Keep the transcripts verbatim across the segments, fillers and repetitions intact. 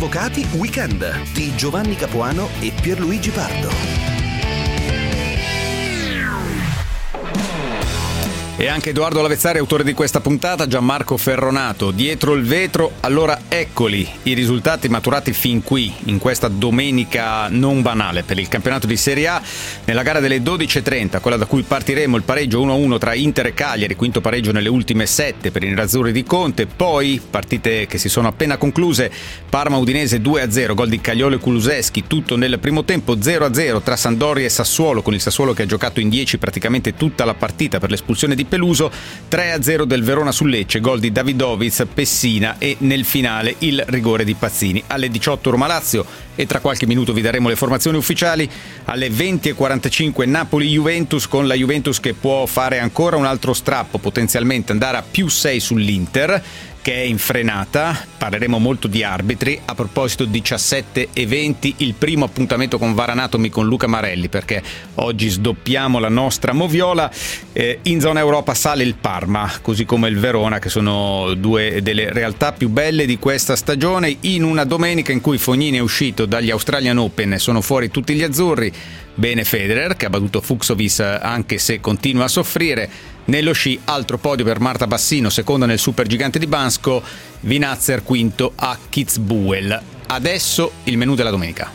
Avvocati Weekend di Giovanni Capuano e Pierluigi Pardo. E anche Edoardo Lavezzari, autore di questa puntata, Gianmarco Ferronato, dietro il vetro. Allora eccoli i risultati maturati fin qui, in questa domenica non banale per il campionato di Serie A. Nella gara delle dodici e trenta, quella da cui partiremo, il pareggio uno a uno tra Inter e Cagliari, quinto pareggio nelle ultime sette per i nerazzurri di Conte. Poi partite che si sono appena concluse: Parma-Udinese due a zero, gol di Cagliolo e Kulusevski, tutto nel primo tempo. Zero a zero tra Sampdoria e Sassuolo, con il Sassuolo che ha giocato in dieci praticamente tutta la partita per l'espulsione di Peluso. Tre a zero del Verona su Lecce, gol di Davidovic, Pessina e nel finale il rigore di Pazzini. Alle diciotto Roma-Lazio, e tra qualche minuto vi daremo le formazioni ufficiali. Alle venti e quarantacinque Napoli-Juventus, con la Juventus che può fare ancora un altro strappo, potenzialmente andare a più sei sull'Inter che è in frenata. Parleremo molto di arbitri. A proposito, diciassette e venti il primo appuntamento con V A R Anatomy con Luca Marelli, perché oggi sdoppiamo la nostra moviola. Eh, in zona Europa sale il Parma, così come il Verona, che sono due delle realtà più belle di questa stagione, in una domenica in cui Fognini è uscito dagli Australian Open e sono fuori tutti gli azzurri. Bene Federer, che ha battuto Fucsovics anche se continua a soffrire. Nello sci, altro podio per Marta Bassino, seconda nel Supergigante di Bansko, Vinazzer quinto a Kitzbühel. Adesso il menù della domenica.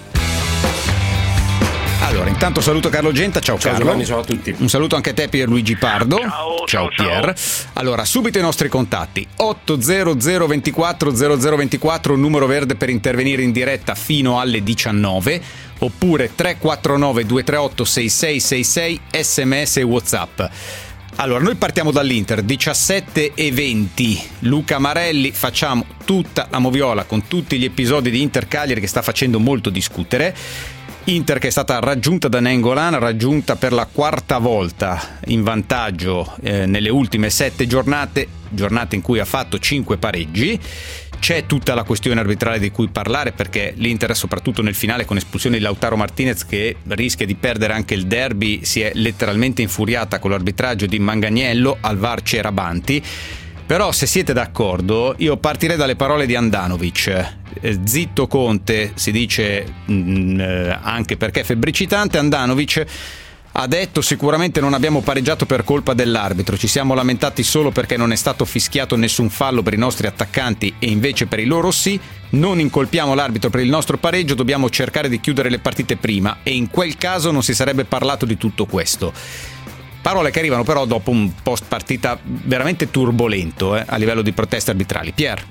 Allora, intanto saluto Carlo Genta, ciao, ciao Carlo. Giovanni, ciao a tutti. Un saluto anche a te Pierluigi Pardo. Ciao, ciao, ciao Pier. ciao. Allora, subito i nostri contatti: otto zero zero ventiquattro zero zero ventiquattro, numero verde per intervenire in diretta fino alle diciannove, oppure tre quattro nove due tre otto sei sei sei sei, sms e WhatsApp. Allora, noi partiamo dall'Inter, diciassette e venti, Luca Marelli, facciamo tutta la moviola con tutti gli episodi di Inter Cagliari che sta facendo molto discutere. Inter che è stata raggiunta da Nainggolan, raggiunta per la quarta volta in vantaggio eh, nelle ultime sette giornate, giornate in cui ha fatto cinque pareggi. C'è tutta la questione arbitrale di cui parlare, perché l'Inter, soprattutto nel finale con espulsione di Lautaro Martinez, che rischia di perdere anche il derby, si è letteralmente infuriata con l'arbitraggio di Manganiello. Al V A R c'era Banti. Però, se siete d'accordo, io partirei dalle parole di Handanovic. Eh, zitto Conte, si dice, mh, anche perché è febbricitante. Handanovic ha detto: sicuramente non abbiamo pareggiato per colpa dell'arbitro, ci siamo lamentati solo perché non è stato fischiato nessun fallo per i nostri attaccanti e invece per i loro sì. Non incolpiamo l'arbitro per il nostro pareggio, dobbiamo cercare di chiudere le partite prima, e in quel caso non si sarebbe parlato di tutto questo. Parole che arrivano però dopo un post partita veramente turbolento eh, a livello di proteste arbitrali. Pier?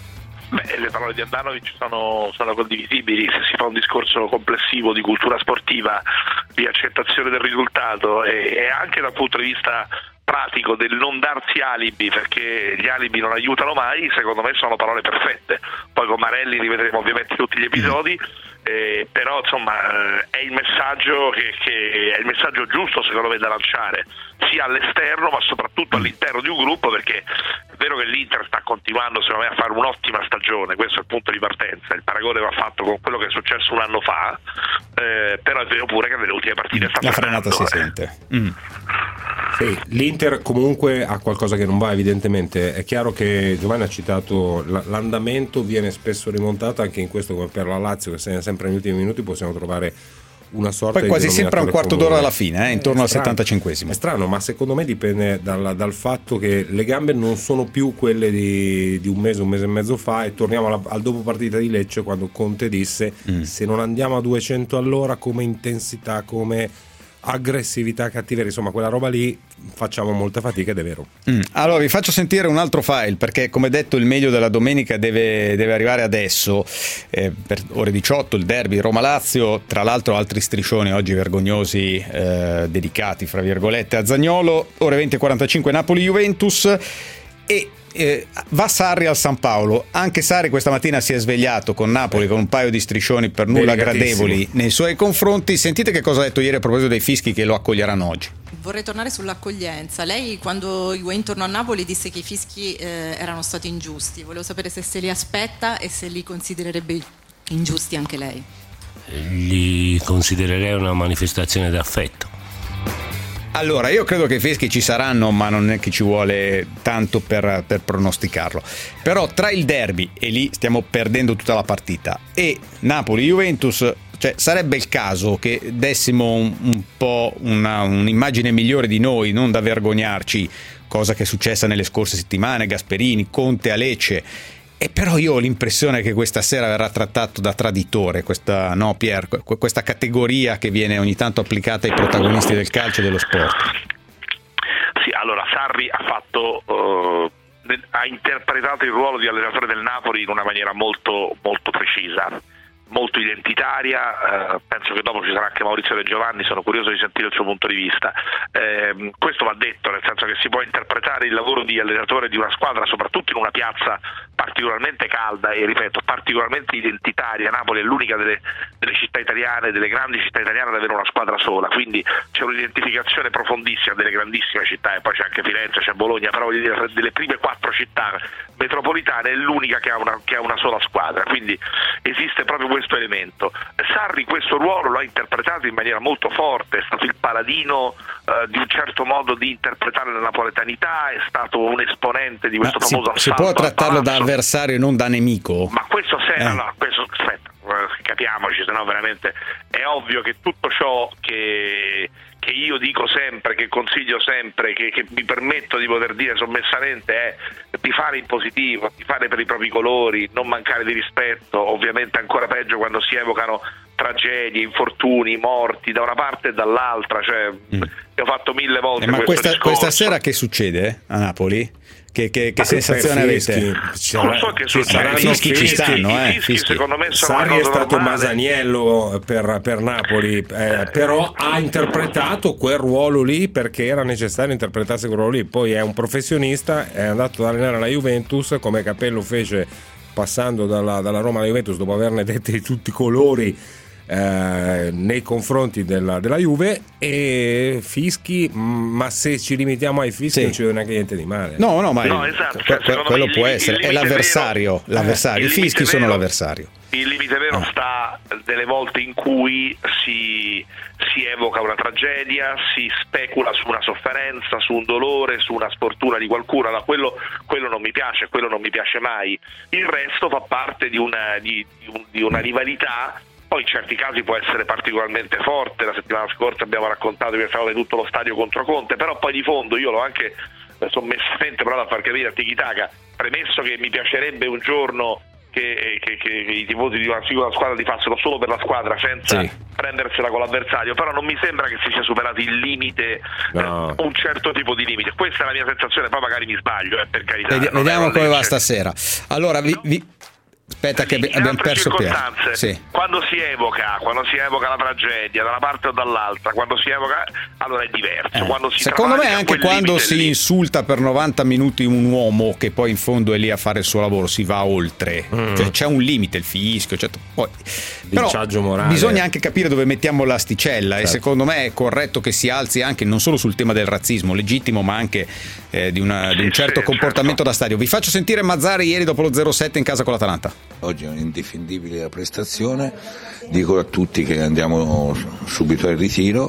Beh, le parole di Handanovic sono, sono condivisibili se si fa un discorso complessivo di cultura sportiva, di accettazione del risultato e, e anche dal punto di vista pratico del non darsi alibi, perché gli alibi non aiutano mai. Secondo me sono parole perfette. Poi con Marelli rivedremo ovviamente tutti gli episodi, eh, però insomma eh, è il messaggio che, che è il messaggio giusto secondo me da lanciare sia all'esterno ma soprattutto all'interno di un gruppo, perché è vero che l'Inter sta continuando secondo me a fare un'ottima stagione, questo è il punto di partenza, il paragone va fatto con quello che è successo un anno fa, eh, però è vero pure che nelle ultime partite sta la frenata si eh. sente. Mm. Sì, l'Inter comunque ha qualcosa che non va, evidentemente. È chiaro che Giovanni ha citato l'andamento, viene spesso rimontato anche in questo, come per la Lazio, che sempre negli ultimi minuti possiamo trovare una sorta poi quasi di sempre a un quarto comune. d'ora alla fine, eh, intorno è al strano, settantacinquesimo. È strano, ma secondo me dipende dal, dal fatto che le gambe non sono più quelle di, di un mese, un mese e mezzo fa, e torniamo alla, al dopo partita di Lecce, quando Conte disse mm. se non andiamo a duecento all'ora come intensità, come aggressività, cattiveria, insomma quella roba lì facciamo molta fatica, ed è vero. Mm. Allora vi faccio sentire un altro file, perché come detto il meglio della domenica deve, deve arrivare adesso, eh, per ore diciotto il derby Roma-Lazio, tra l'altro altri striscioni oggi vergognosi eh, dedicati fra virgolette a Zaniolo. Ore venti e quarantacinque Napoli-Juventus e Eh, va Sarri al San Paolo. Anche Sarri questa mattina si è svegliato con Napoli con un paio di striscioni per nulla gradevoli nei suoi confronti. Sentite che cosa ha detto ieri a proposito dei fischi che lo accoglieranno oggi. Vorrei tornare sull'accoglienza. Lei, quando Higuaín tornò a Napoli, disse che i fischi eh, erano stati ingiusti. Volevo sapere se se li aspetta e se li considererebbe ingiusti anche lei. Li considererei una manifestazione d'affetto. Allora, io credo che i fischi ci saranno, ma non è che ci vuole tanto per, per pronosticarlo. Però tra il derby, e lì stiamo perdendo tutta la partita, e Napoli-Juventus, cioè sarebbe il caso che dessimo un, un po' una, un'immagine migliore di noi, non da vergognarci, cosa che è successa nelle scorse settimane, Gasperini, Conte a Lecce. E però io ho l'impressione che questa sera verrà trattato da traditore, questa, no Pier, questa categoria che viene ogni tanto applicata ai protagonisti del calcio e dello sport. Sì, allora Sarri ha fatto uh, ha interpretato il ruolo di allenatore del Napoli in una maniera molto molto precisa, molto identitaria. Eh, penso che dopo ci sarà anche Maurizio De Giovanni, sono curioso di sentire il suo punto di vista. Eh, questo va detto, nel senso che si può interpretare il lavoro di allenatore di una squadra, soprattutto in una piazza particolarmente calda e, ripeto, particolarmente identitaria. Napoli è l'unica delle, delle città italiane, delle grandi città italiane ad avere una squadra sola, quindi c'è un'identificazione profondissima delle grandissime città, e poi c'è anche Firenze, c'è Bologna, però voglio dire, delle prime quattro città metropolitane è l'unica che ha una, che ha una sola squadra, quindi esiste proprio questo elemento. Sarri questo ruolo lo ha interpretato in maniera molto forte, è stato il paladino eh, di un certo modo di interpretare la napoletanità, è stato un esponente di questo Ma famoso si, assalto si può trattarlo da palazzo. avversario e non da nemico? Ma questo se, eh. allora, questo, aspetta, capiamoci, se no veramente è ovvio che tutto ciò che, che io dico sempre, che consiglio sempre, che, che mi permetto di poter dire sommessamente è di fare in positivo, di fare per i propri colori, non mancare di rispetto, ovviamente ancora peggio quando si evocano tragedie, infortuni, morti da una parte e dall'altra, cioè mm. ho fatto mille volte eh, ma questo questa, questa sera che succede a Napoli? Che, che, che sensazione avete? Non lo so che ci saranno, fischi ci stanno, eh, fischi, fischi. Secondo me Sarri è stato normale. Masaniello per, per Napoli, eh, però ha interpretato quel ruolo lì perché era necessario interpretarsi quel ruolo lì. Poi è un professionista, è andato ad allenare la Juventus come Capello fece passando dalla, dalla Roma alla Juventus dopo averne detti di tutti i colori Eh, nei confronti della, della Juve, e fischi, ma se ci limitiamo ai fischi sì. non ci vede neanche niente di male. No, no, ma no, il, esatto, que, que, quello può il, essere, il è l'avversario, vero, l'avversario. Eh, i fischi sono vero, l'avversario. Il limite vero ah. sta delle volte in cui si, si evoca una tragedia, si specula su una sofferenza, su un dolore, su una sfortuna di qualcuno. Allora, quello, quello non mi piace, quello non mi piace mai. Il resto fa parte di una, di, di un, di una rivalità. Poi in certi casi può essere particolarmente forte. La settimana scorsa abbiamo raccontato che stavamo tutto lo stadio contro Conte, però poi di fondo io l'ho anche sommessamente provato a far capire a Tiki Taka, premesso che mi piacerebbe un giorno che, che, che i tifosi di una singola squadra li fassero solo per la squadra senza sì. prendersela con l'avversario, però non mi sembra che si sia superato il limite, no. eh, un certo tipo di limite. Questa è la mia sensazione, poi magari mi sbaglio, eh, per carità. Vedi, vediamo come va stasera. Allora vi, vi... Aspetta che in abbiamo perso Pier. Sì. Quando si evoca, quando si evoca la tragedia da una parte o dall'altra, quando si evoca, allora è diverso. Eh. Quando si Secondo me anche quando si lì. insulta per novanta minuti un uomo che poi in fondo è lì a fare il suo lavoro, si va oltre. Mm. Cioè, c'è un limite, il fischio, cioè, poi però morale. Bisogna anche capire dove mettiamo l'asticella, certo. E secondo me è corretto che si alzi anche non solo sul tema del razzismo legittimo, ma anche eh, di, una, sì, di un certo sì, comportamento certo. da stadio. Vi faccio sentire Mazzarri ieri dopo lo zero sette in casa con l'Atalanta. Oggi è un'indifendibile la prestazione, dico a tutti che andiamo subito al ritiro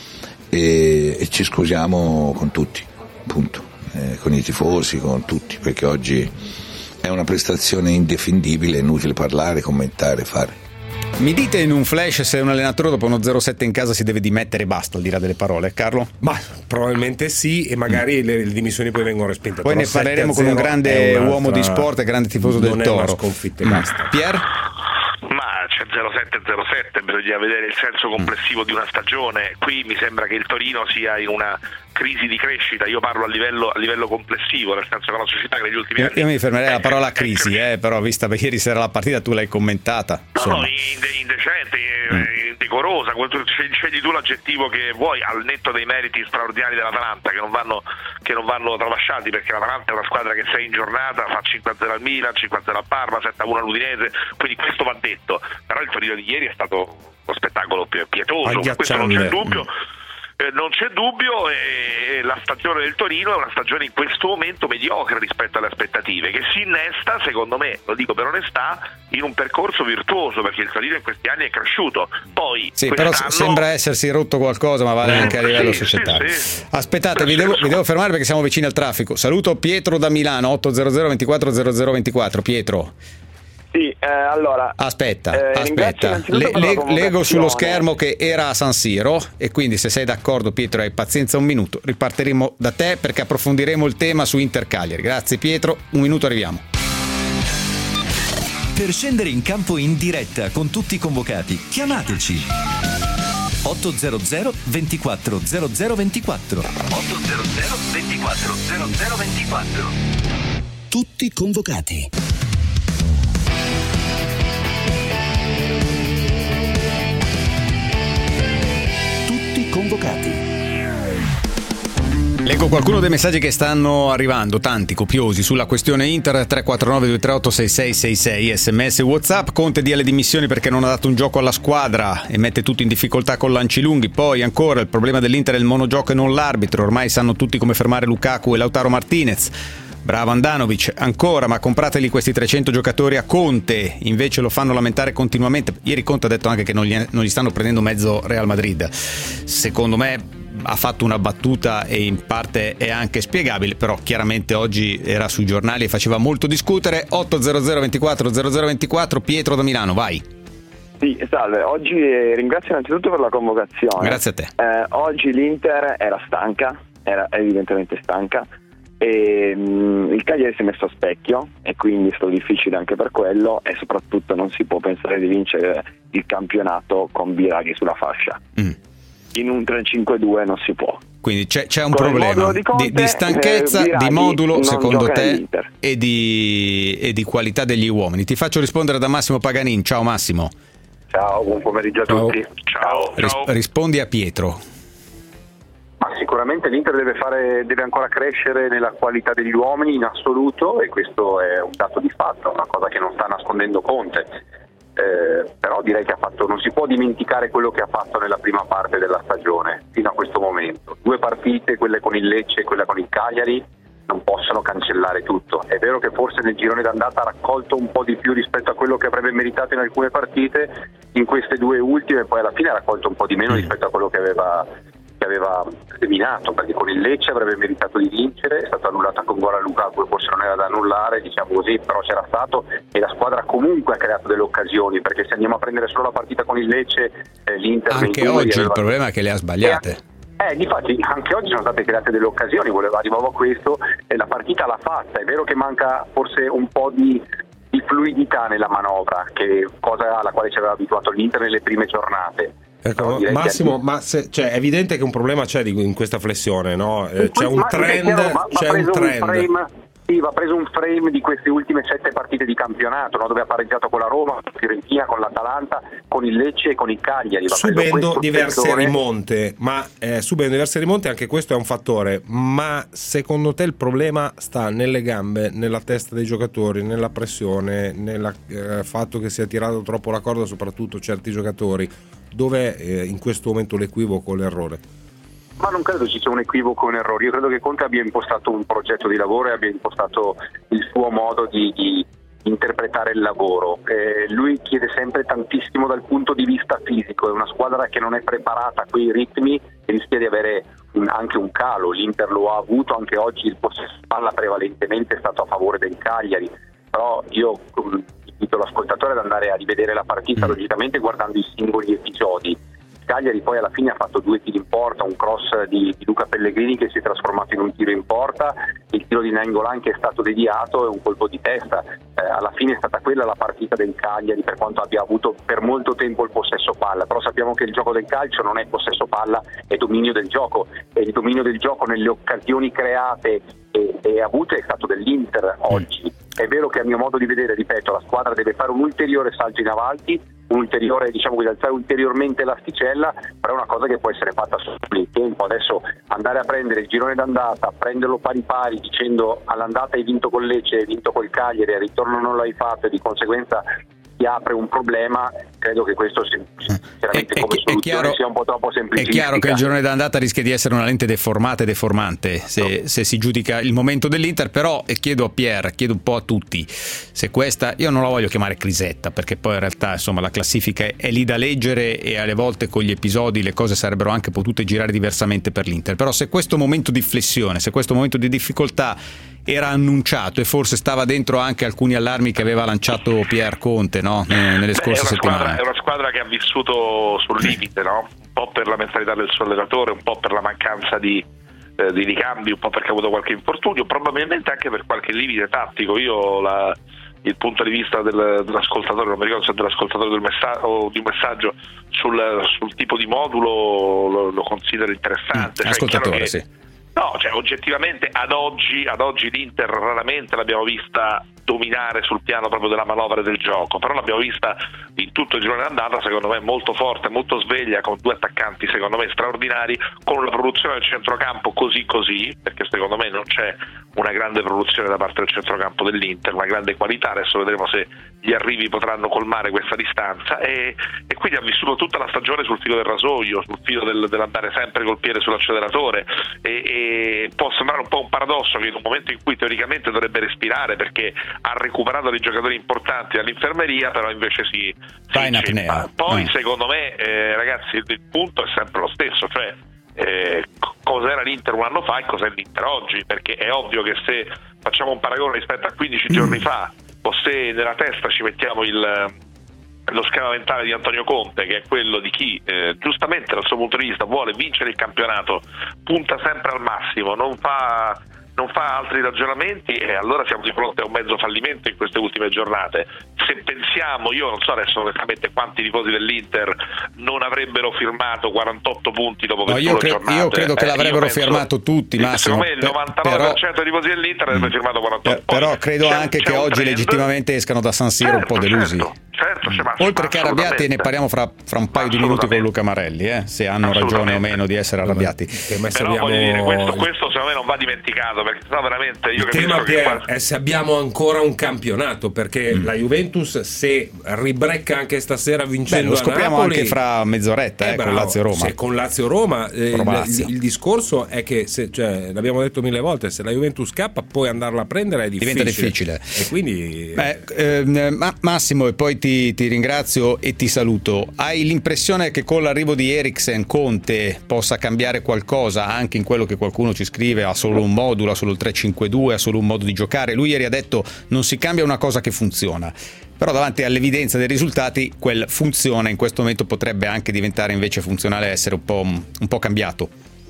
e, e ci scusiamo con tutti, punto, eh, con i tifosi, con tutti, perché oggi è una prestazione indefendibile, è inutile parlare, commentare, fare. Mi dite in un flash se un allenatore dopo uno zero sette in casa si deve dimettere e basta, al di là delle parole, Carlo? Ma probabilmente sì, e magari mm. le, le dimissioni poi vengono respinte. Poi ne parleremo con un grande uomo di sport e grande tifoso del Toro. Non è una sconfitta e basta. Pier? Ma c'è zero sette zero sette, bisogna vedere il senso complessivo mm. di una stagione. Qui mi sembra che il Torino sia in una crisi di crescita, io parlo a livello, a livello complessivo, nel senso che una società che negli ultimi io, anni... Io mi fermerei alla parola crisi, eh, però vista che ieri sera la partita tu l'hai commentata. No, no, indecente, mm. indecorosa, scegli tu l'aggettivo che vuoi, al netto dei meriti straordinari dell'Atalanta che non vanno, che non vanno tralasciati, perché l'Atalanta è una squadra che sei in giornata fa cinque a zero al Milan, cinque a zero al Parma, sette a uno all'Udinese, quindi questo va detto, però il Torino di ieri è stato uno spettacolo pietoso, questo non c'è dubbio. Mm. eh, non c'è dubbio, e la stagione del Torino è una stagione in questo momento mediocre rispetto alle aspettative, che si innesta, secondo me, lo dico per onestà, in un percorso virtuoso, perché il Torino in questi anni è cresciuto. Poi sì, però sembra essersi rotto qualcosa, ma vale anche a livello sì, societario. Sì, sì. Aspettate, vi devo, vi devo fermare perché siamo vicini al traffico. Saluto Pietro da Milano, otto zero zero ventiquattro zero zero ventiquattro. Pietro. Sì, eh, allora aspetta, eh, aspetta, le, le, leggo sullo schermo che era a San Siro, e quindi se sei d'accordo, Pietro, hai pazienza un minuto, ripartiremo da te perché approfondiremo il tema su Inter Cagliari. Grazie Pietro, un minuto arriviamo. Per scendere in campo in diretta con tutti i convocati, chiamateci otto zero zero ventiquattro zero zero ventiquattro otto zero zero ventiquattro zero zero ventiquattro. Tutti convocati. Convocati. Leggo qualcuno dei messaggi che stanno arrivando, tanti, copiosi, sulla questione Inter. Tre quattro nove due tre otto sei sei sei sei, sms, whatsapp. Conte dia le dimissioni perché non ha dato un gioco alla squadra e mette tutti in difficoltà con lanci lunghi. Poi ancora il problema dell'Inter è il monogioco e non l'arbitro, ormai sanno tutti come fermare Lukaku e Lautaro Martinez. Bravo Andanovic, ancora, ma comprateli questi trecento giocatori a Conte, invece lo fanno lamentare continuamente. Ieri Conte ha detto anche che non gli, non gli stanno prendendo mezzo Real Madrid. Secondo me ha fatto una battuta e in parte è anche spiegabile, però chiaramente oggi era sui giornali e faceva molto discutere. otto zero zero ventiquattro zero zero ventiquattro, Pietro da Milano, vai. Sì, salve, oggi eh, ringrazio innanzitutto per la convocazione. Grazie a te. Eh, oggi l'Inter era stanca, era evidentemente stanca, e mh, il Cagliari si è messo a specchio e quindi è stato difficile anche per quello, e soprattutto non si può pensare di vincere il campionato con Biraghi sulla fascia. Mm. In un tre cinque due non si può. Quindi c'è, c'è un con problema di, Conte, di, di stanchezza, eh, di modulo secondo te e di, e di qualità degli uomini. Ti faccio rispondere da Massimo Paganin. Ciao Massimo. Ciao, buon pomeriggio a Ciao. tutti. Ciao. Ris- rispondi a Pietro. Ma sicuramente l'Inter deve fare, deve ancora crescere nella qualità degli uomini in assoluto, e questo è un dato di fatto, una cosa che non sta nascondendo Conte. Eh, però direi che ha fatto, non si può dimenticare quello che ha fatto nella prima parte della stagione fino a questo momento. Due partite, quelle con il Lecce e quella con il Cagliari, non possono cancellare tutto. È vero che forse nel girone d'andata ha raccolto un po' di più rispetto a quello che avrebbe meritato in alcune partite, in queste due ultime poi alla fine ha raccolto un po' di meno rispetto a quello che aveva che aveva seminato, perché con il Lecce avrebbe meritato di vincere, è stato annullata con gol a Lukaku e forse non era da annullare, diciamo così, però c'era stato, e la squadra comunque ha creato delle occasioni, perché se andiamo a prendere solo la partita con il Lecce, eh, l'Inter anche oggi il problema è che le ha sbagliate. Eh, eh difatti anche oggi sono state create delle occasioni, voleva, arrivavo a questo, e la partita l'ha fatta. È vero che manca forse un po' di di fluidità nella manovra, che cosa alla quale ci aveva abituato l'Inter nelle prime giornate. Ecco, Massimo, che... ma se, cioè, è evidente che un problema c'è di, in questa flessione, no? Eh, c'è un trend, chiaro, va, c'è va un trend. Un frame, sì, va preso un frame di queste ultime sette partite di campionato, no? Dove ha pareggiato con la Roma, con la Fiorentina, con l'Atalanta, con il Lecce e con il Cagliari. Va subendo diverse settore. rimonte, ma eh, subendo diverse rimonte, anche questo è un fattore. Ma secondo te il problema sta nelle gambe, nella testa dei giocatori, nella pressione, nel eh, fatto che sia tirato troppo la corda, soprattutto certi giocatori? Dov'è eh, in questo momento l'equivoco, l'errore? Ma non credo ci sia un equivoco o un errore. Io credo che Conte abbia impostato un progetto di lavoro e abbia impostato il suo modo di, di interpretare il lavoro. Eh, lui chiede sempre tantissimo dal punto di vista fisico, è una squadra che non è preparata a quei ritmi e rischia di avere un, anche un calo. L'Inter lo ha avuto anche oggi, il possesso palla prevalentemente è stato a favore del Cagliari, però io invito l'ascoltatore ad andare a rivedere la partita, logicamente guardando i singoli episodi. Cagliari poi alla fine ha fatto due tiri in porta, un cross di, di Luca Pellegrini che si è trasformato in un tiro in porta, il tiro di Nainggolan che è stato deviato e un colpo di testa. Eh, alla fine è stata quella la partita del Cagliari, per quanto abbia avuto per molto tempo il possesso palla, però sappiamo che il gioco del calcio non è possesso palla, è dominio del gioco, e il dominio del gioco nelle occasioni create e, e avute è stato dell'Inter oggi. È vero che a mio modo di vedere, ripeto, la squadra deve fare un ulteriore salto in avanti, un ulteriore, diciamo così, alzare ulteriormente l'asticella, però è una cosa che può essere fatta solo nel tempo. Adesso andare a prendere il girone d'andata, prenderlo pari pari dicendo all'andata hai vinto col Lecce, hai vinto col Cagliari, al ritorno non l'hai fatto e di conseguenza ti apre un problema, credo che questo sinceramente è, come è, soluzione è chiaro, sia un po' troppo semplicistica. È chiaro che il girone d'andata rischia di essere una lente deformata e deformante se, no. se si giudica il momento dell'Inter, però e chiedo a Pier, chiedo un po' a tutti, se questa, io non la voglio chiamare crisetta perché poi in realtà insomma la classifica è, è lì da leggere e alle volte con gli episodi le cose sarebbero anche potute girare diversamente per l'Inter, però se questo momento di flessione, se questo momento di difficoltà era annunciato e forse stava dentro anche alcuni allarmi che aveva lanciato Pier Conte, no? nelle scorse Beh, è settimane. Squadra, è una squadra che ha vissuto sul limite, no? Un po' per la mentalità del suo allenatore, un po' per la mancanza di, eh, di ricambi, un po' perché ha avuto qualche infortunio, probabilmente anche per qualche limite tattico. Io la, il punto di vista del, dell'ascoltatore, non mi ricordo se è dell'ascoltatore del messaggio, o di un messaggio sul, sul tipo di modulo lo, lo considero interessante. Mm, ascoltatore, che, sì. No, cioè oggettivamente ad oggi, ad oggi l'Inter raramente l'abbiamo vista dominare sul piano proprio della manovra del gioco, però l'abbiamo vista in tutto il girone d'andata secondo me molto forte, molto sveglia, con due attaccanti secondo me straordinari, con una produzione del centrocampo così così, perché secondo me non c'è una grande produzione da parte del centrocampo dell'Inter, una grande qualità, adesso vedremo se gli arrivi potranno colmare questa distanza, e, e quindi ha vissuto tutta la stagione sul filo del rasoio, sul filo del, dell'andare sempre col piede sull'acceleratore, e, e può sembrare un po' un paradosso che in un momento in cui teoricamente dovrebbe respirare perché ha recuperato dei giocatori importanti dall'infermeria, però invece si, si inceppa. Poi ah. secondo me eh, ragazzi il punto è sempre lo stesso, cioè eh, cos'era l'Inter un anno fa e cos'è l'Inter oggi, perché è ovvio che se facciamo un paragone rispetto a quindici giorni fa, o se nella testa ci mettiamo il lo schema mentale di Antonio Conte, che è quello di chi eh, giustamente dal suo punto di vista vuole vincere il campionato, punta sempre al massimo, non fa non fa altri ragionamenti, e allora siamo di fronte a un mezzo fallimento in queste ultime giornate. Se pensiamo, io non so adesso onestamente quanti tifosi dell'Inter non avrebbero firmato quarantotto punti dopo ventuno no, io, cre- giornate. io credo che eh, l'avrebbero penso, firmato tutti, Massimo. Secondo me il novantanove per cento dei tifosi dell'Inter avrebbe firmato quarantotto. Per, però credo c'è, anche c'è che oggi trend. legittimamente escano da San Siro certo, un po' delusi. Certo. Certo, cioè, ma, oltre che arrabbiati, ne parliamo fra, fra un paio di minuti con Luca Marelli, eh, se hanno ragione o meno di essere arrabbiati. Però abbiamo... voglio dire, questo, questo secondo me non va dimenticato, perché sennò veramente io il tema che qua... è se abbiamo ancora un campionato, perché mm. la Juventus se ribrecca anche stasera vincendo, beh, lo scopriamo a Napoli, anche fra mezz'oretta eh, eh, bravo, con Lazio-Roma. Se con Lazio-Roma eh, il, il, il discorso è che se, cioè, l'abbiamo detto mille volte, se la Juventus scappa poi andarla a prendere è difficile. Diventa difficile. E quindi beh, eh, ma, Massimo, e poi ti, ti ringrazio e ti saluto. Hai l'impressione che con l'arrivo di Eriksen Conte possa cambiare qualcosa anche in quello che qualcuno ci scrive? Ha solo un modulo, ha solo il tre cinque due, ha solo un modo di giocare. Lui ieri ha detto non si cambia una cosa che funziona, però davanti all'evidenza dei risultati quel funziona in questo momento potrebbe anche diventare invece funzionale, essere un po', un po' cambiato.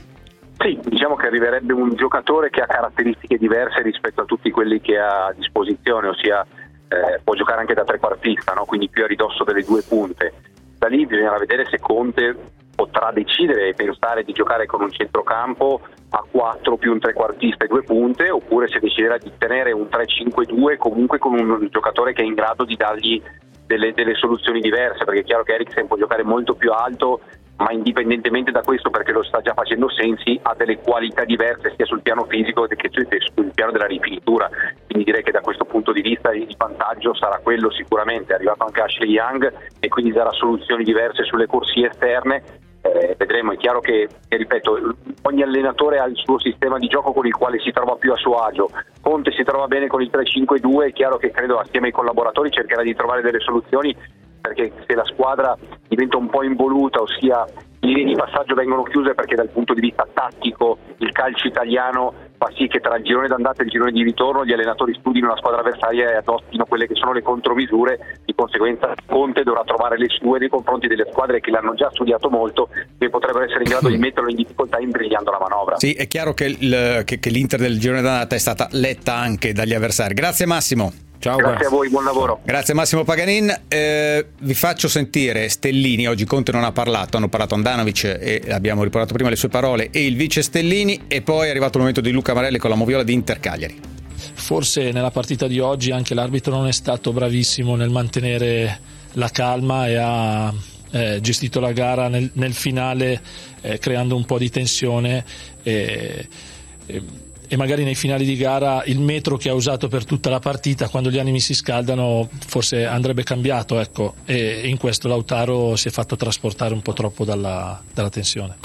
Sì, diciamo che arriverebbe un giocatore che ha caratteristiche diverse rispetto a tutti quelli che ha a disposizione, ossia Eh, può giocare anche da trequartista, no? Quindi più a ridosso delle due punte. Da lì bisognerà vedere se Conte potrà decidere e pensare di giocare con un centrocampo a quattro più un trequartista e due punte, oppure se deciderà di tenere un tre cinque due comunque con un giocatore che è in grado di dargli delle, delle soluzioni diverse, perché è chiaro che Eriksen può giocare molto più alto, ma indipendentemente da questo, perché lo sta già facendo Sensi, ha delle qualità diverse sia sul piano fisico che sul piano della rifinitura, quindi direi che da questo punto di vista il vantaggio sarà quello sicuramente. È arrivato anche Ashley Young e quindi darà soluzioni diverse sulle corsie esterne. Eh, vedremo, è chiaro che, che ripeto, ogni allenatore ha il suo sistema di gioco con il quale si trova più a suo agio. Conte si trova bene con il tre cinque due, è chiaro che credo assieme ai collaboratori cercherà di trovare delle soluzioni, perché se la squadra diventa un po' involuta, ossia le linee di passaggio vengono chiuse, perché dal punto di vista tattico il calcio italiano fa sì che tra il girone d'andata e il girone di ritorno gli allenatori studino la squadra avversaria e adottino quelle che sono le contromisure. Di conseguenza Conte dovrà trovare le sue nei confronti delle squadre che l'hanno già studiato molto, che potrebbero essere in grado di metterlo in difficoltà imbrigliando la manovra. Sì, è chiaro che, il, che, che l'Inter del girone d'andata è stata letta anche dagli avversari. Grazie Massimo. Ciao, grazie, grazie a voi, buon lavoro. Grazie Massimo Paganin. Eh, vi faccio sentire Stellini. Oggi Conte non ha parlato, hanno parlato Andanovic e abbiamo riportato prima le sue parole e il vice Stellini, e poi è arrivato il momento di Luca Marelli con la moviola di Inter Cagliari. Forse nella partita di oggi anche l'arbitro non è stato bravissimo nel mantenere la calma e ha eh, gestito la gara nel, nel finale eh, creando un po' di tensione e, e e magari nei finali di gara il metro che ha usato per tutta la partita, quando gli animi si scaldano forse andrebbe cambiato, ecco, e in questo Lautaro si è fatto trasportare un po' troppo dalla, dalla tensione.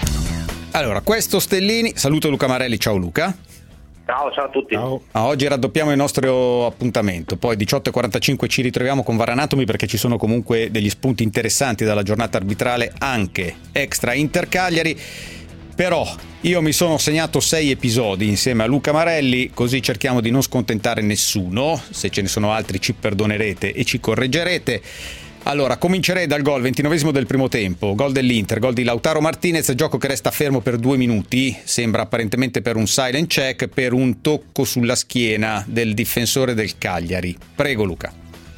Allora, questo Stellini, saluto Luca Marelli, ciao Luca. Ciao, ciao a tutti. Ciao. Ah, oggi raddoppiamo il nostro appuntamento, poi diciotto e quarantacinque ci ritroviamo con VAR Anatomy, perché ci sono comunque degli spunti interessanti dalla giornata arbitrale, anche extra Inter Cagliari. Però io mi sono segnato sei episodi insieme a Luca Marelli, così cerchiamo di non scontentare nessuno. Se ce ne sono altri ci perdonerete e ci correggerete. Allora, comincerei dal gol, ventinovesimo del primo tempo, gol dell'Inter, gol di Lautaro Martinez, gioco che resta fermo per due minuti, sembra apparentemente per un silent check, per un tocco sulla schiena del difensore del Cagliari. Prego Luca.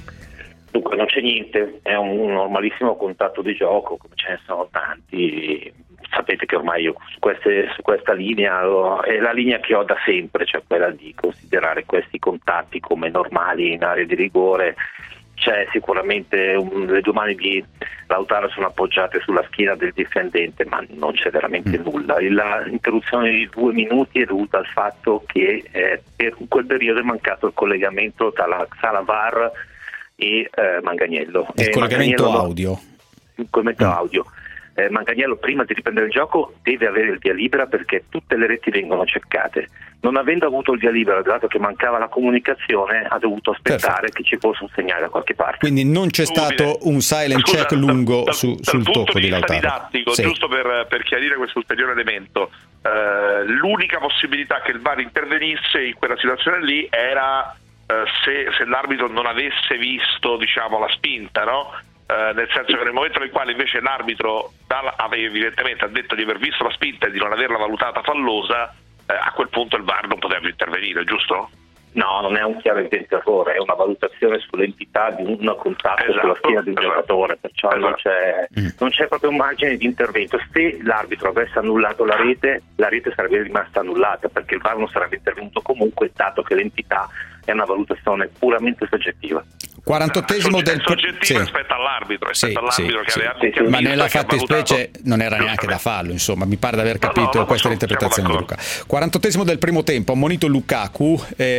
Dunque non c'è niente, è un normalissimo contatto di gioco, come ce ne sono tanti. Sapete che ormai io su, queste, su questa linea è la linea che ho da sempre, cioè quella di considerare questi contatti come normali in area di rigore. C'è sicuramente un, le due mani di Lautaro sono appoggiate sulla schiena del difendente, ma non c'è veramente mm. nulla. L'interruzione di due minuti è dovuta al fatto che eh, per quel periodo è mancato il collegamento tra la sala V A R e eh, Manganiello. Il e collegamento Manganiello, audio. Il collegamento mm. audio. Eh, Manganiello prima di riprendere il gioco deve avere il via libera, perché tutte le reti vengono cercate. Non avendo avuto il via libera, dato che mancava la comunicazione, ha dovuto aspettare Perfetto. che ci fosse un segnale da qualche parte. Quindi non c'è stato un silent Scusa, check lungo dal, su, dal sul tocco di, di Lautaro. Didattico, sì. Giusto per, per chiarire questo ulteriore elemento, eh, l'unica possibilità che il V A R intervenisse in quella situazione lì era eh, se, se l'arbitro non avesse visto, diciamo, la spinta, no? Uh, nel senso che nel momento nel quale invece l'arbitro aveva evidentemente ha detto di aver visto la spinta e di non averla valutata fallosa, eh, a quel punto il V A R non poteva più intervenire, giusto? No, non è un chiaro intentatore, è una valutazione sull'entità di un contatto esatto, sulla schiena di un esatto. giocatore, perciò esatto. non, c'è, non c'è proprio un margine di intervento. Se l'arbitro avesse annullato la rete, la rete sarebbe rimasta annullata, perché il V A R non sarebbe intervenuto comunque, dato che l'entità è una valutazione puramente soggettiva. quarantottesimo del soggettiva sì. rispetto all'arbitro, rispetto sì, all'arbitro sì, che sì, aveva sì, sì. Ma nella fattispecie non era neanche da fallo, insomma, mi pare di aver capito no, no, no, questa è l'interpretazione di Luca. quarantottesimo del primo tempo, ammonito Lukaku,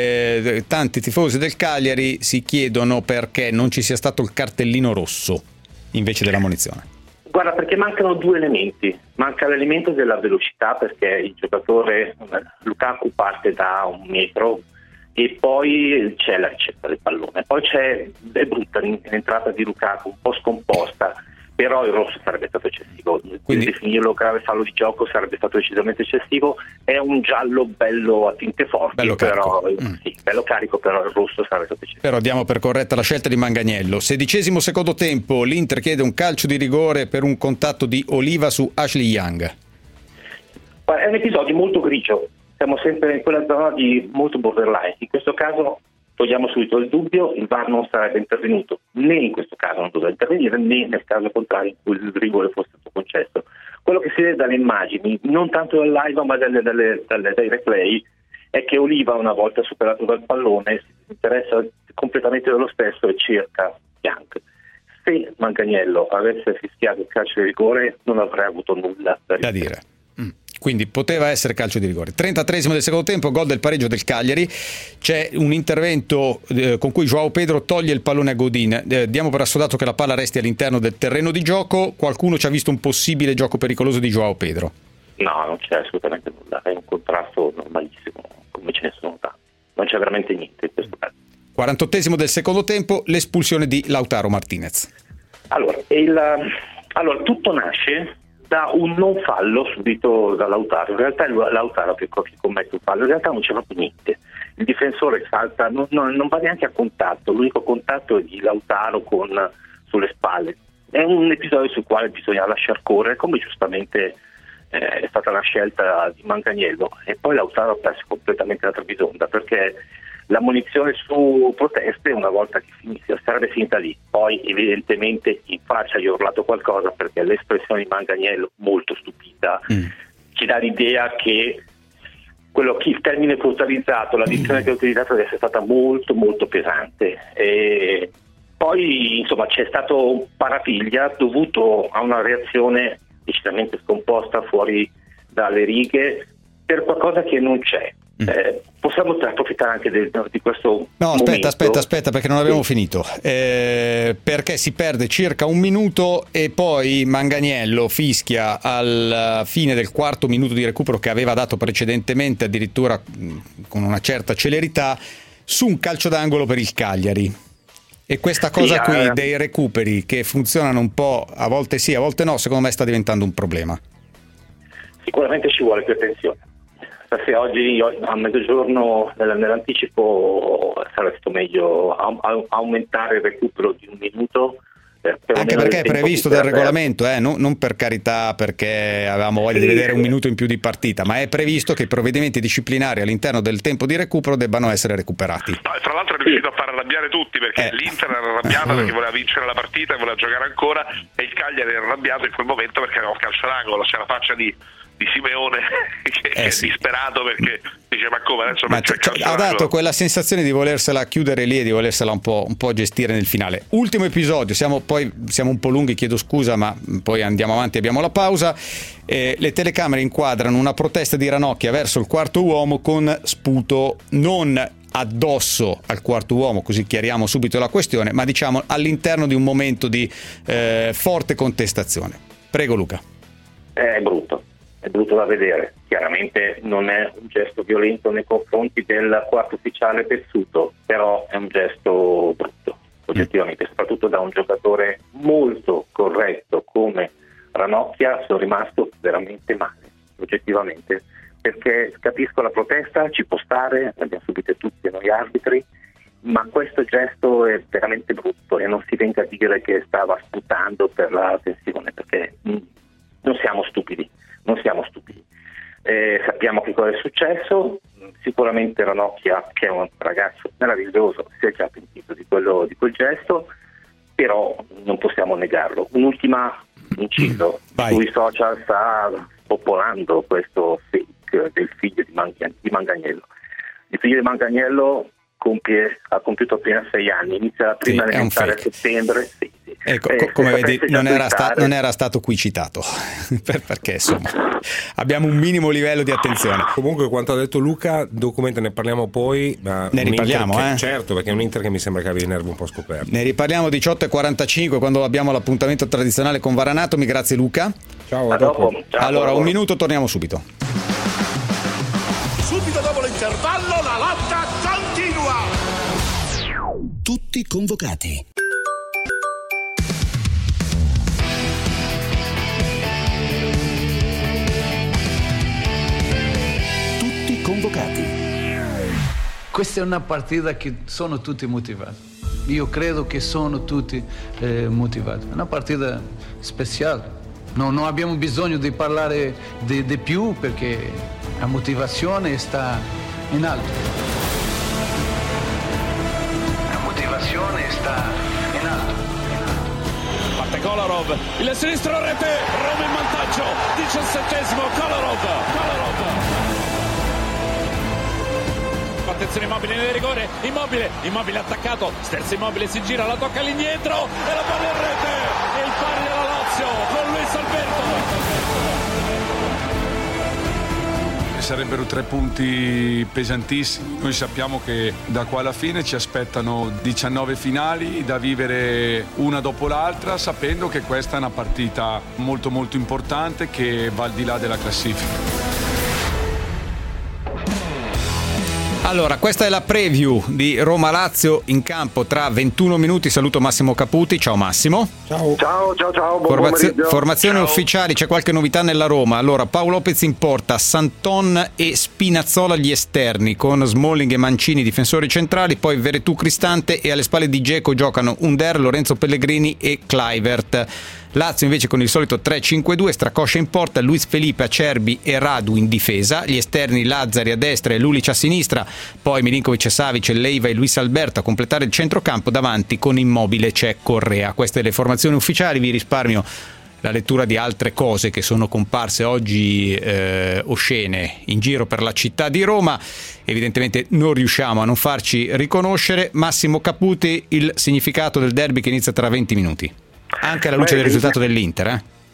eh, tanti tifosi del Cagliari si chiedono perché non ci sia stato il cartellino rosso invece della ammonizione. Guarda, perché mancano due elementi. Manca l'elemento della velocità, perché il giocatore Lukaku parte da un metro e poi c'è la ricetta del pallone, poi c'è, è brutta l'entrata di Lukaku, un po' scomposta, però il rosso sarebbe stato eccessivo, quindi definirlo grave fallo di gioco sarebbe stato decisamente eccessivo. È un giallo bello a tinte forti, bello però carico. Mm. sì, bello carico, però il rosso sarebbe stato eccessivo. Però diamo per corretta la scelta di Manganiello. Sedicesimo secondo tempo, l'Inter chiede un calcio di rigore per un contatto di Oliva su Ashley Young. È un episodio molto grigio, siamo sempre in quella zona di molto borderline. In questo caso togliamo subito il dubbio, il V A R non sarebbe intervenuto, né in questo caso non doveva intervenire, né nel caso contrario in cui il rigore fosse stato concesso. Quello che si vede dalle immagini, non tanto dal live ma dalle, dalle, dalle, dai replay, è che Oliva, una volta superato dal pallone, si interessa completamente dello stesso e cerca Young. Se Manganiello avesse fischiato il calcio di rigore non avrei avuto nulla da, da dire. Quindi poteva essere calcio di rigore. trentatreesimo del secondo tempo, gol del pareggio del Cagliari. C'è un intervento eh, con cui Joao Pedro toglie il pallone a Godin. Eh, diamo per assodato che la palla resti all'interno del terreno di gioco. Qualcuno ci ha visto un possibile gioco pericoloso di Joao Pedro? No, non c'è assolutamente nulla. È un contrasto normalissimo, come ce ne sono tanti. Non c'è veramente niente in questo caso. quarantottesimo del secondo tempo, l'espulsione di Lautaro Martinez. Allora, il, allora tutto nasce da un non fallo subito da Lautaro. In realtà è Lautaro che, che commette un fallo, in realtà non c'è proprio niente. Il difensore salta, non, non, non va neanche a contatto, l'unico contatto è di Lautaro con, sulle spalle. È un episodio sul quale bisogna lasciar correre, come giustamente eh, è stata la scelta di Manganiello, e poi Lautaro ha perso completamente la travisonda, perché la munizione su proteste una volta che finisse sarebbe finita lì. Poi evidentemente in faccia gli ho urlato qualcosa, perché l'espressione di Manganiello, molto stupita, mm. ci dà l'idea che quello che il termine che ho utilizzato, la dizione mm. che ho utilizzato deve essere stata molto molto pesante. E poi insomma c'è stato un parapiglia dovuto a una reazione decisamente scomposta fuori dalle righe per qualcosa che non c'è. Eh, possiamo approfittare anche di, di questo no aspetta momento. aspetta aspetta perché non abbiamo sì. finito eh, perché si perde circa un minuto e poi Manganiello fischia alla fine del quarto minuto di recupero, che aveva dato precedentemente addirittura con una certa celerità, su un calcio d'angolo per il Cagliari. E questa cosa sì, qui eh. dei recuperi che funzionano un po', a volte sì, a volte no, secondo me sta diventando un problema. Sicuramente ci vuole più attenzione. Se oggi a mezzogiorno nell'anticipo sarebbe stato meglio aumentare il recupero di un minuto. Per Anche perché è previsto dal regolamento, eh? non, non per carità perché avevamo voglia sì, di vedere un minuto in più di partita, ma è previsto che i provvedimenti disciplinari all'interno del tempo di recupero debbano essere recuperati. No, tra l'altro è riuscito a far arrabbiare tutti, perché eh. l'Inter era arrabbiata perché voleva vincere la partita e voleva giocare ancora, e il Cagliari era arrabbiato in quel momento perché aveva un calcio d'angolo. C'è la faccia di di Simeone che, eh che sì. è disperato perché dice ma come adesso ma c- c- ha dato quella sensazione di volersela chiudere lì e di volersela un po', un po' gestire nel finale. Ultimo episodio, siamo poi siamo un po' lunghi, chiedo scusa, ma poi andiamo avanti, abbiamo la pausa. Eh, le telecamere inquadrano una protesta di Ranocchia verso il quarto uomo con sputo non addosso al quarto uomo, così chiariamo subito la questione, ma diciamo all'interno di un momento di eh, forte contestazione. Prego Luca. È brutto. È brutto da vedere, chiaramente non è un gesto violento nei confronti del quarto ufficiale tessuto, però è un gesto brutto, oggettivamente, soprattutto da un giocatore molto corretto come Ranocchia. Sono rimasto veramente male, oggettivamente, perché capisco la protesta, ci può stare, l'abbiamo subite tutti noi arbitri, ma questo gesto è veramente brutto e non si venga a dire che stava sputando per la tensione, perché mh, non siamo stupidi. Non siamo stupidi, eh, sappiamo che cosa è successo. Sicuramente Ranocchia, che è un ragazzo meraviglioso, si è già pentito di quello, di quel gesto, però non possiamo negarlo. Un'ultima inciso, sui social sta popolando questo fake del figlio di, Mang- di Manganiello. Il figlio di Manganiello compie, ha compiuto appena sei anni, inizia la prima sì, elementare a settembre. Sì, sì. Ecco, eh, come vedi non era, sta, non era stato qui citato per, perché insomma abbiamo un minimo livello di attenzione. Comunque quanto ha detto Luca, documenta, ne parliamo poi, ma ne riparliamo che, eh? certo, perché è un Inter che mi sembra che abbia i nervi un po' scoperti. Ne riparliamo diciotto e quarantacinque quando abbiamo l'appuntamento tradizionale con Varanatomi. Grazie Luca. Ciao, a, a dopo, dopo. Ciao, allora dopo. Un minuto, torniamo subito. Subito dopo l'intervallo la lotta continua. Tutti convocati. Convocati. Questa è una partita che sono tutti motivati. Io credo che sono tutti eh, motivati. È una partita speciale. No, non abbiamo bisogno di parlare di, di più perché la motivazione sta in alto. La motivazione sta in alto. Parte Kolarov, il sinistro rete, Roma in vantaggio, diciassettesimo, Kolarov, Kolarov. Attenzione Immobile nel rigore, Immobile, Immobile attaccato, sterza Immobile, si gira, la tocca all'indietro e la palla in rete, e il pari della Lazio con Luis Alberto. Sarebbero tre punti pesantissimi. Noi sappiamo che da qua alla fine ci aspettano diciannove finali da vivere una dopo l'altra, sapendo che questa è una partita molto molto importante che va al di là della classifica. Allora, questa è la preview di Roma-Lazio in campo tra ventuno minuti. Saluto Massimo Caputi. Ciao Massimo. Ciao. Ciao, ciao, ciao. Buon Formazio- formazione ciao. ufficiali, c'è qualche novità nella Roma. Allora, Paolo Lopez in porta, Santon e Spinazzola gli esterni, con Smalling e Mancini difensori centrali, poi Veretù, Cristante, e alle spalle di Dzeko giocano Under, Lorenzo Pellegrini e Kluivert. Lazio invece con il solito tre cinque due, Stracoscia in porta, Luis Felipe, Acerbi e Radu in difesa, gli esterni Lazzari a destra e Lulic a sinistra, poi Milinkovic, Savic, Leiva e Luis Alberto a completare il centrocampo, davanti con Immobile c'è Correa. Queste le formazioni ufficiali, vi risparmio la lettura di altre cose che sono comparse oggi eh, oscene in giro per la città di Roma. Evidentemente non riusciamo a non farci riconoscere. Massimo Caputi, il significato del derby che inizia tra venti minuti. Anche alla luce Beh, del risultato dell'Inter, eh?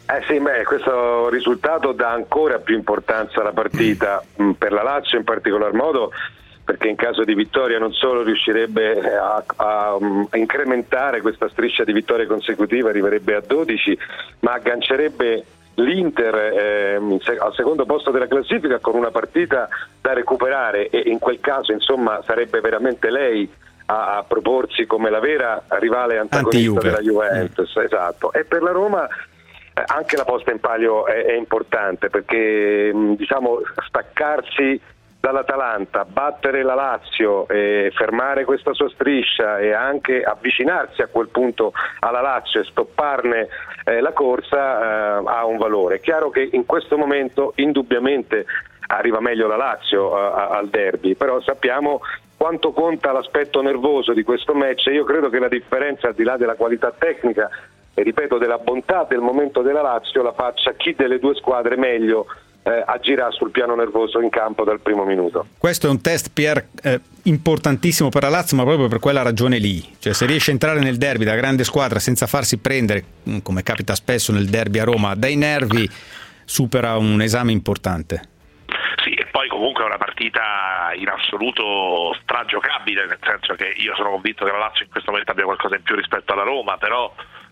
Eh sì, beh, questo risultato dà ancora più importanza alla partita, mm. per la Lazio in particolar modo, perché in caso di vittoria non solo riuscirebbe a, a, a incrementare questa striscia di vittorie consecutive, arriverebbe a dodici, ma aggancerebbe l'Inter eh, al secondo posto della classifica con una partita da recuperare, e in quel caso insomma sarebbe veramente lei a, a proporsi come la vera rivale antagonista della Juventus. Mm. Esatto. E per la Roma eh, anche la posta in palio è, è importante, perché diciamo staccarsi dall'Atalanta, battere la Lazio e fermare questa sua striscia e anche avvicinarsi a quel punto alla Lazio e stopparne eh, la corsa eh, ha un valore. È chiaro che in questo momento indubbiamente arriva meglio la Lazio eh, al derby, però sappiamo quanto conta l'aspetto nervoso di questo match, e io credo che la differenza, al di là della qualità tecnica e ripeto della bontà del momento della Lazio, la faccia chi delle due squadre meglio Eh, agirà sul piano nervoso in campo dal primo minuto. Questo è un test, Pier, eh, importantissimo per la Lazio, ma proprio per quella ragione lì, cioè se riesce a entrare nel derby da grande squadra senza farsi prendere, come capita spesso nel derby a Roma, dai nervi, supera un esame importante. Sì, e poi comunque è una partita in assoluto stragiocabile, nel senso che io sono convinto che la Lazio in questo momento abbia qualcosa in più rispetto alla Roma, però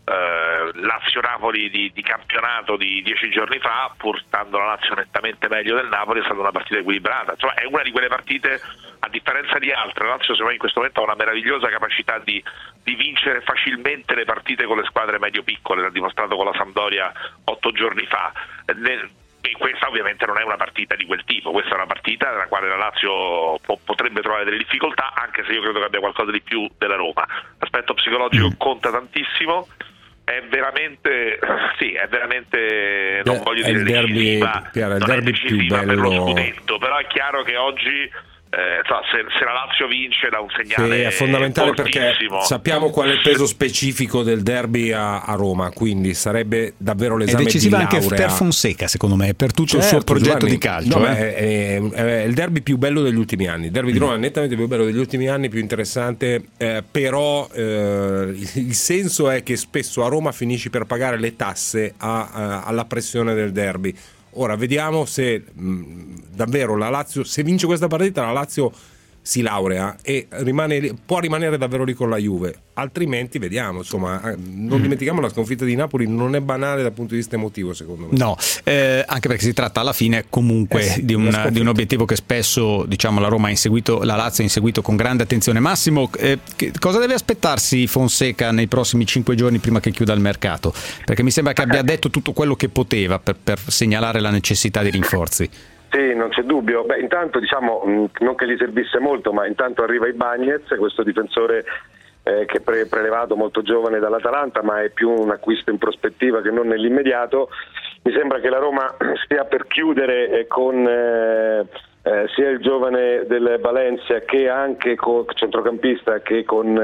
Uh, Lazio-Napoli di, di campionato di dieci giorni fa, pur stando la Lazio nettamente meglio del Napoli, è stata una partita equilibrata. Insomma, è una di quelle partite, a differenza di altre, la Lazio secondo me in questo momento ha una meravigliosa capacità di, di vincere facilmente le partite con le squadre medio-piccole, l'ha dimostrato con la Sampdoria otto giorni fa. Nel, e questa ovviamente non è una partita di quel tipo, questa è una partita nella quale la Lazio po- potrebbe trovare delle difficoltà, anche se io credo che abbia qualcosa di più della Roma. L'aspetto psicologico mm. conta tantissimo. È veramente, sì, è veramente, non voglio è dire il derby, decisiva, Piera, il non derby è decisiva più per lo bello. scudetto, però è chiaro che oggi eh, so, se, se la Lazio vince dà un segnale sì, è fondamentale, perché fortissimo. sappiamo qual è il peso specifico del derby a, a Roma, quindi sarebbe davvero l'esame è decisiva di anche laurea. per Fonseca, secondo me, per tutto certo, il suo progetto Giovanni, di calcio. no, eh. è, è, è il derby più bello degli ultimi anni. Il derby mm. di Roma è nettamente più bello degli ultimi anni, più interessante, eh, però eh, il, il senso è che spesso a Roma finisci per pagare le tasse a, a, alla pressione del derby. Ora vediamo se mh, davvero la Lazio, se vince questa partita, la Lazio si laurea e rimane, può rimanere davvero lì con la Juve, altrimenti vediamo, insomma, non dimentichiamo la sconfitta di Napoli non è banale dal punto di vista emotivo, secondo me. No, eh, anche perché si tratta alla fine comunque eh sì, di, un, di un obiettivo che spesso, diciamo, la Roma ha inseguito, la Lazio ha inseguito con grande attenzione. Massimo, eh, che, cosa deve aspettarsi Fonseca nei prossimi cinque giorni prima che chiuda il mercato? Perché mi sembra che abbia detto tutto quello che poteva per, per segnalare la necessità di rinforzi. Sì, non c'è dubbio. Beh, intanto diciamo, non che gli servisse molto, ma intanto arriva Ibañez, questo difensore eh, che è pre- prelevato molto giovane dall'Atalanta, ma è più un acquisto in prospettiva che non nell'immediato. Mi sembra che la Roma stia per chiudere eh, con eh, eh, sia il giovane del Valencia che anche con centrocampista che con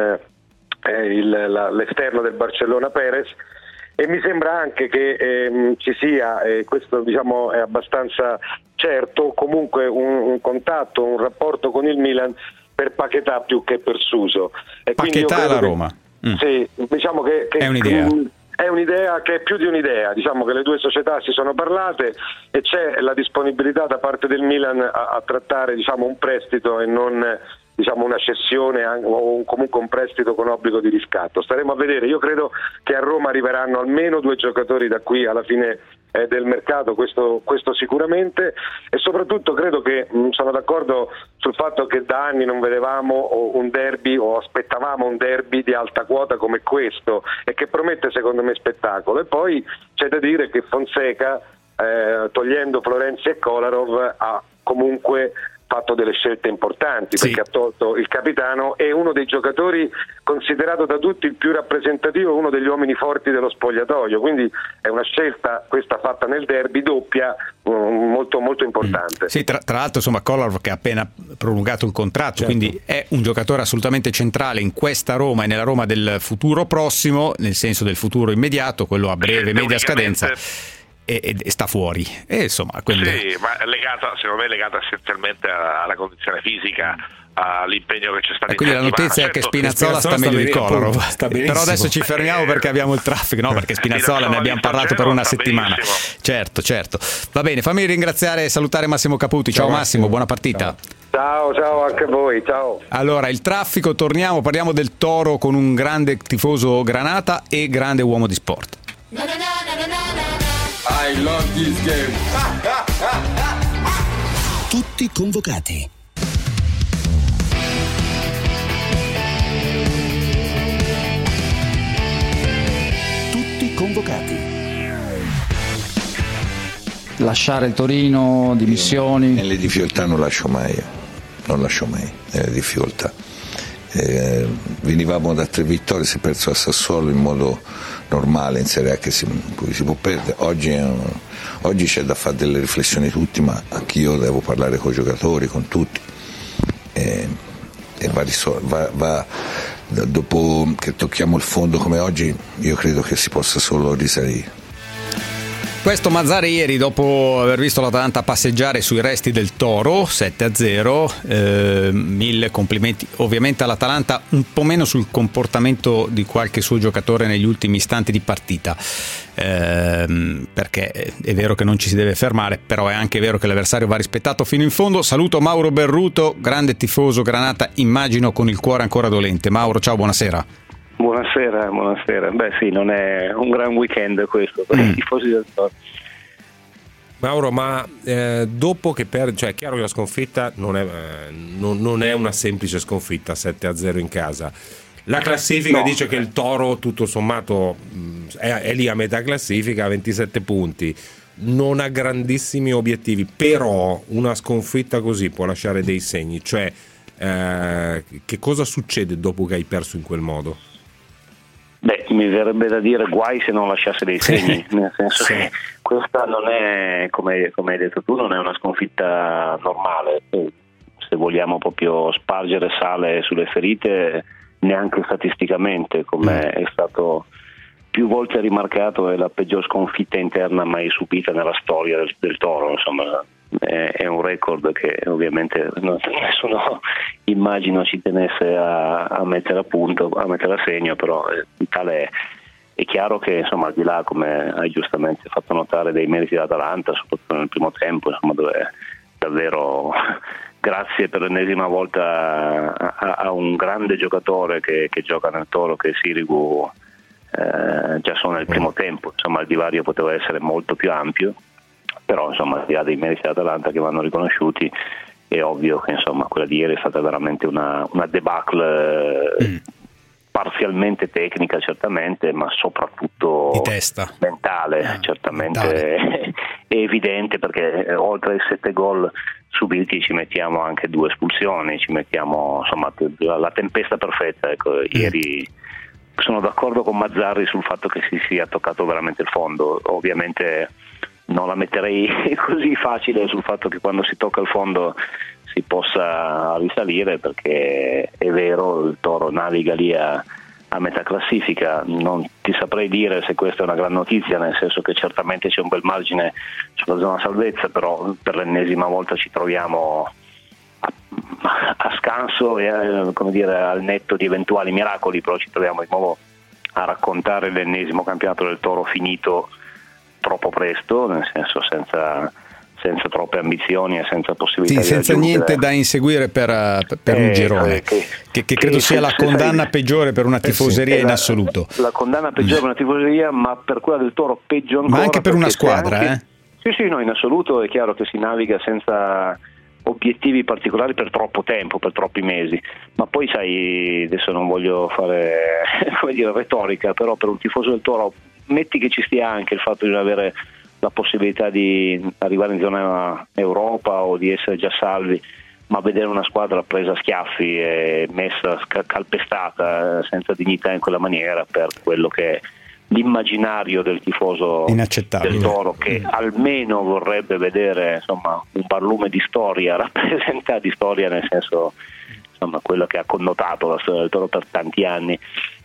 eh, il, la, l'esterno del Barcellona Perez. E mi sembra anche che ehm, ci sia, e questo diciamo è abbastanza certo, comunque un, un contatto, un rapporto con il Milan per Paquetá più che per Suso. E Paquetá alla Roma. Mm. Sì, diciamo che, che è un'idea. Mh, è un'idea che è più di un'idea, diciamo che le due società si sono parlate e c'è la disponibilità da parte del Milan a, a trattare diciamo un prestito e non diciamo una cessione o comunque un prestito con obbligo di riscatto. Staremo a vedere. Io credo che a Roma arriveranno almeno due giocatori da qui alla fine eh, del mercato, questo, questo sicuramente, e soprattutto credo che mh, sono d'accordo sul fatto che da anni non vedevamo un derby o aspettavamo un derby di alta quota come questo e che promette secondo me spettacolo. E poi c'è da dire che Fonseca eh, togliendo Florenzi e Kolarov ha comunque fatto delle scelte importanti, sì, perché ha tolto il capitano e uno dei giocatori considerato da tutti il più rappresentativo, uno degli uomini forti dello spogliatoio, quindi è una scelta questa fatta nel derby doppia molto molto importante. Mm. Sì, tra, tra l'altro insomma Kolarov che ha appena prolungato il contratto, certo, quindi è un giocatore assolutamente centrale in questa Roma e nella Roma del futuro prossimo, nel senso del futuro immediato, quello a breve, media scadenza. E, e sta fuori e insomma quindi... sì, ma è legata, secondo me è legata essenzialmente alla condizione fisica all'impegno che c'è stato. E quindi la notizia è che Spinazzola sta meglio di Kolarov, però adesso ci fermiamo perché abbiamo il traffico, no, perché Spinazzola ne abbiamo parlato per una settimana. Certo, certo. Va bene, fammi ringraziare e salutare Massimo Caputi. Ciao, ciao Massimo, buona partita. Ciao, ciao anche a voi, ciao. Allora, il traffico, torniamo, parliamo del Toro con un grande tifoso Granata e grande uomo di sport. I love this game. Tutti convocati. Tutti convocati. Lasciare il Torino, dimissioni. Nelle difficoltà non lascio mai, non lascio mai nelle difficoltà. Eh, venivamo da tre vittorie, si è perso a Sassuolo in modo normale in Serie A, che si, si può perdere. Oggi, è un, oggi c'è da fare delle riflessioni tutti, ma anch'io devo parlare con i giocatori, con tutti. E, e va, va, va, dopo che tocchiamo il fondo come oggi, io credo che si possa solo risalire. Questo Mazzarri ieri, dopo aver visto l'Atalanta passeggiare sui resti del Toro sette a zero, eh, mille complimenti ovviamente all'Atalanta, un po' meno sul comportamento di qualche suo giocatore negli ultimi istanti di partita, eh, perché è vero che non ci si deve fermare, però è anche vero che l'avversario va rispettato fino in fondo. Saluto Mauro Berruto, grande tifoso Granata, immagino con il cuore ancora dolente. Mauro, ciao, buonasera. Buonasera, buonasera. Beh sì, non è un gran weekend questo per mm. i tifosi del Toro. Mauro, ma eh, dopo che per, cioè è chiaro che la sconfitta non è, eh, non, non è una semplice sconfitta, sette a zero in casa. La classifica no. dice che il Toro tutto sommato è, è lì a metà classifica, a ventisette punti, non ha grandissimi obiettivi, però una sconfitta così può lasciare dei segni, cioè eh, che cosa succede dopo che hai perso in quel modo? Beh, mi verrebbe da dire guai se non lasciasse dei segni, nel senso sì. che questa non è, come, come hai detto tu, non è una sconfitta normale. Se vogliamo proprio spargere sale sulle ferite, neanche statisticamente, come è stato più volte rimarcato, è la peggior sconfitta interna mai subita nella storia del, del Toro. Insomma, è, è un record che ovviamente non, nessuno immagino ci tenesse a, a mettere a punto, a mettere a segno, però eh, tale è. È chiaro che insomma, al di là, come hai giustamente fatto notare, dei meriti dell'Atalanta, soprattutto nel primo tempo, insomma, dove davvero grazie per l'ennesima volta a, a un grande giocatore che, che gioca nel Toro, che è Sirigu, eh, già solo nel primo tempo, insomma il divario poteva essere molto più ampio, però insomma al di là dei meriti dell'Atalanta che vanno riconosciuti, è ovvio che insomma quella di ieri è stata veramente una, una debacle eh, mm. parzialmente tecnica certamente, ma soprattutto di testa, mentale, eh, certamente mentale. È evidente, perché oltre ai sette gol subiti ci mettiamo anche due espulsioni, ci mettiamo insomma la tempesta perfetta, ecco. mm. Ieri sono d'accordo con Mazzarri sul fatto che si sia toccato veramente il fondo. Ovviamente non la metterei così facile sul fatto che quando si tocca il fondo si possa risalire, perché è vero, il Toro naviga lì a, a metà classifica. Non ti saprei dire se questa è una gran notizia, nel senso che certamente c'è un bel margine sulla zona salvezza, però per l'ennesima volta ci troviamo a, a scanso e a, come dire, al netto di eventuali miracoli, però ci troviamo di nuovo a raccontare l'ennesimo campionato del Toro finito troppo presto, nel senso senza senza troppe ambizioni e senza possibilità sì, di senza raggiungere. niente da inseguire per, per eh, un girone che, che, che credo che sia la condanna sai, peggiore per una tifoseria eh sì, in la, assoluto. La condanna peggiore per una tifoseria, ma per quella del Toro peggio ancora. Ma anche per una squadra, anche, eh? Sì, sì, no, in assoluto è chiaro che si naviga senza obiettivi particolari per troppo tempo, per troppi mesi, ma poi sai, adesso non voglio fare come dire retorica, però per un tifoso del Toro metti che ci stia anche il fatto di non avere la possibilità di arrivare in zona Europa o di essere già salvi, ma vedere una squadra presa a schiaffi e messa calpestata senza dignità in quella maniera, per quello che è l'immaginario del tifoso del Toro, che mm. almeno vorrebbe vedere insomma un barlume di storia, rappresentata di storia, nel senso insomma quello che ha connotato la storia del Toro per tanti anni.